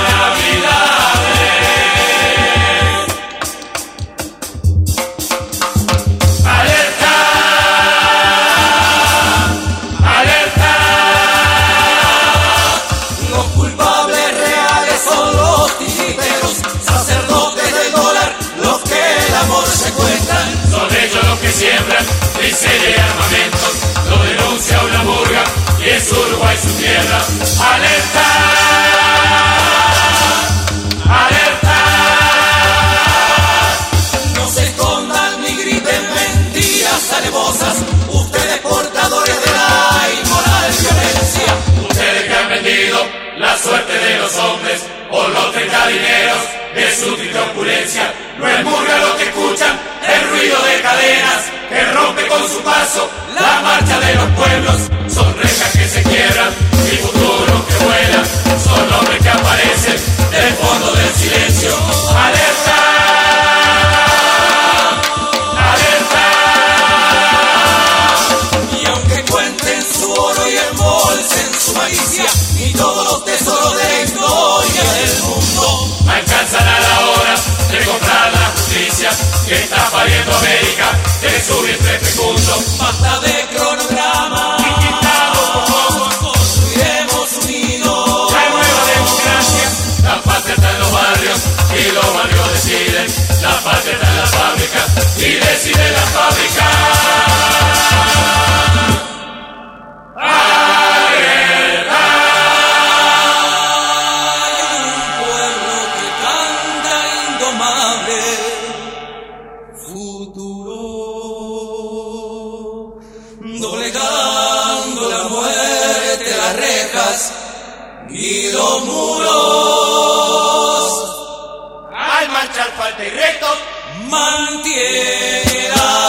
[SPEAKER 21] navidades. ¡Alerta! ¡Alerta!
[SPEAKER 10] Los culpables reales son los titiriteros, sacerdotes del dólar, los que el amor secuestran.
[SPEAKER 21] Son ellos los que siembran miseria y armamentos, lo denuncia una murga y es Uruguay su tierra. ¡Alerta! ¡Alerta!
[SPEAKER 10] No se escondan ni griten mentiras alevosas, ustedes portadores de la inmoral violencia.
[SPEAKER 21] Ustedes que han vendido la suerte de los hombres por los treinta dineros de su triste opulencia, no es murga lo que escuchan, el ruido de cadenas que rompe con su paso la marcha de los pueblos, son rejas que se quiebran y futuros que vuelan, son hombres que aparecen del fondo del silencio. ¡Alerta! ¡Alerta!
[SPEAKER 10] Y aunque cuenten su oro y embolsen su malicia, y todos los tesoros de la historia del mundo
[SPEAKER 21] alcanzará la hora de comprar la justicia que está pariendo América de su vientre fecundo.
[SPEAKER 10] Basta de cronograma,
[SPEAKER 21] Quitado por poco,
[SPEAKER 10] construiremos unidos
[SPEAKER 21] la nueva democracia. La patria está en los barrios y los barrios deciden. La patria está en la fábrica y decide la fábrica.
[SPEAKER 10] futuro.
[SPEAKER 21] doblegando la muerte, las rejas y los muros. Al marchar falta y recto, mantiene la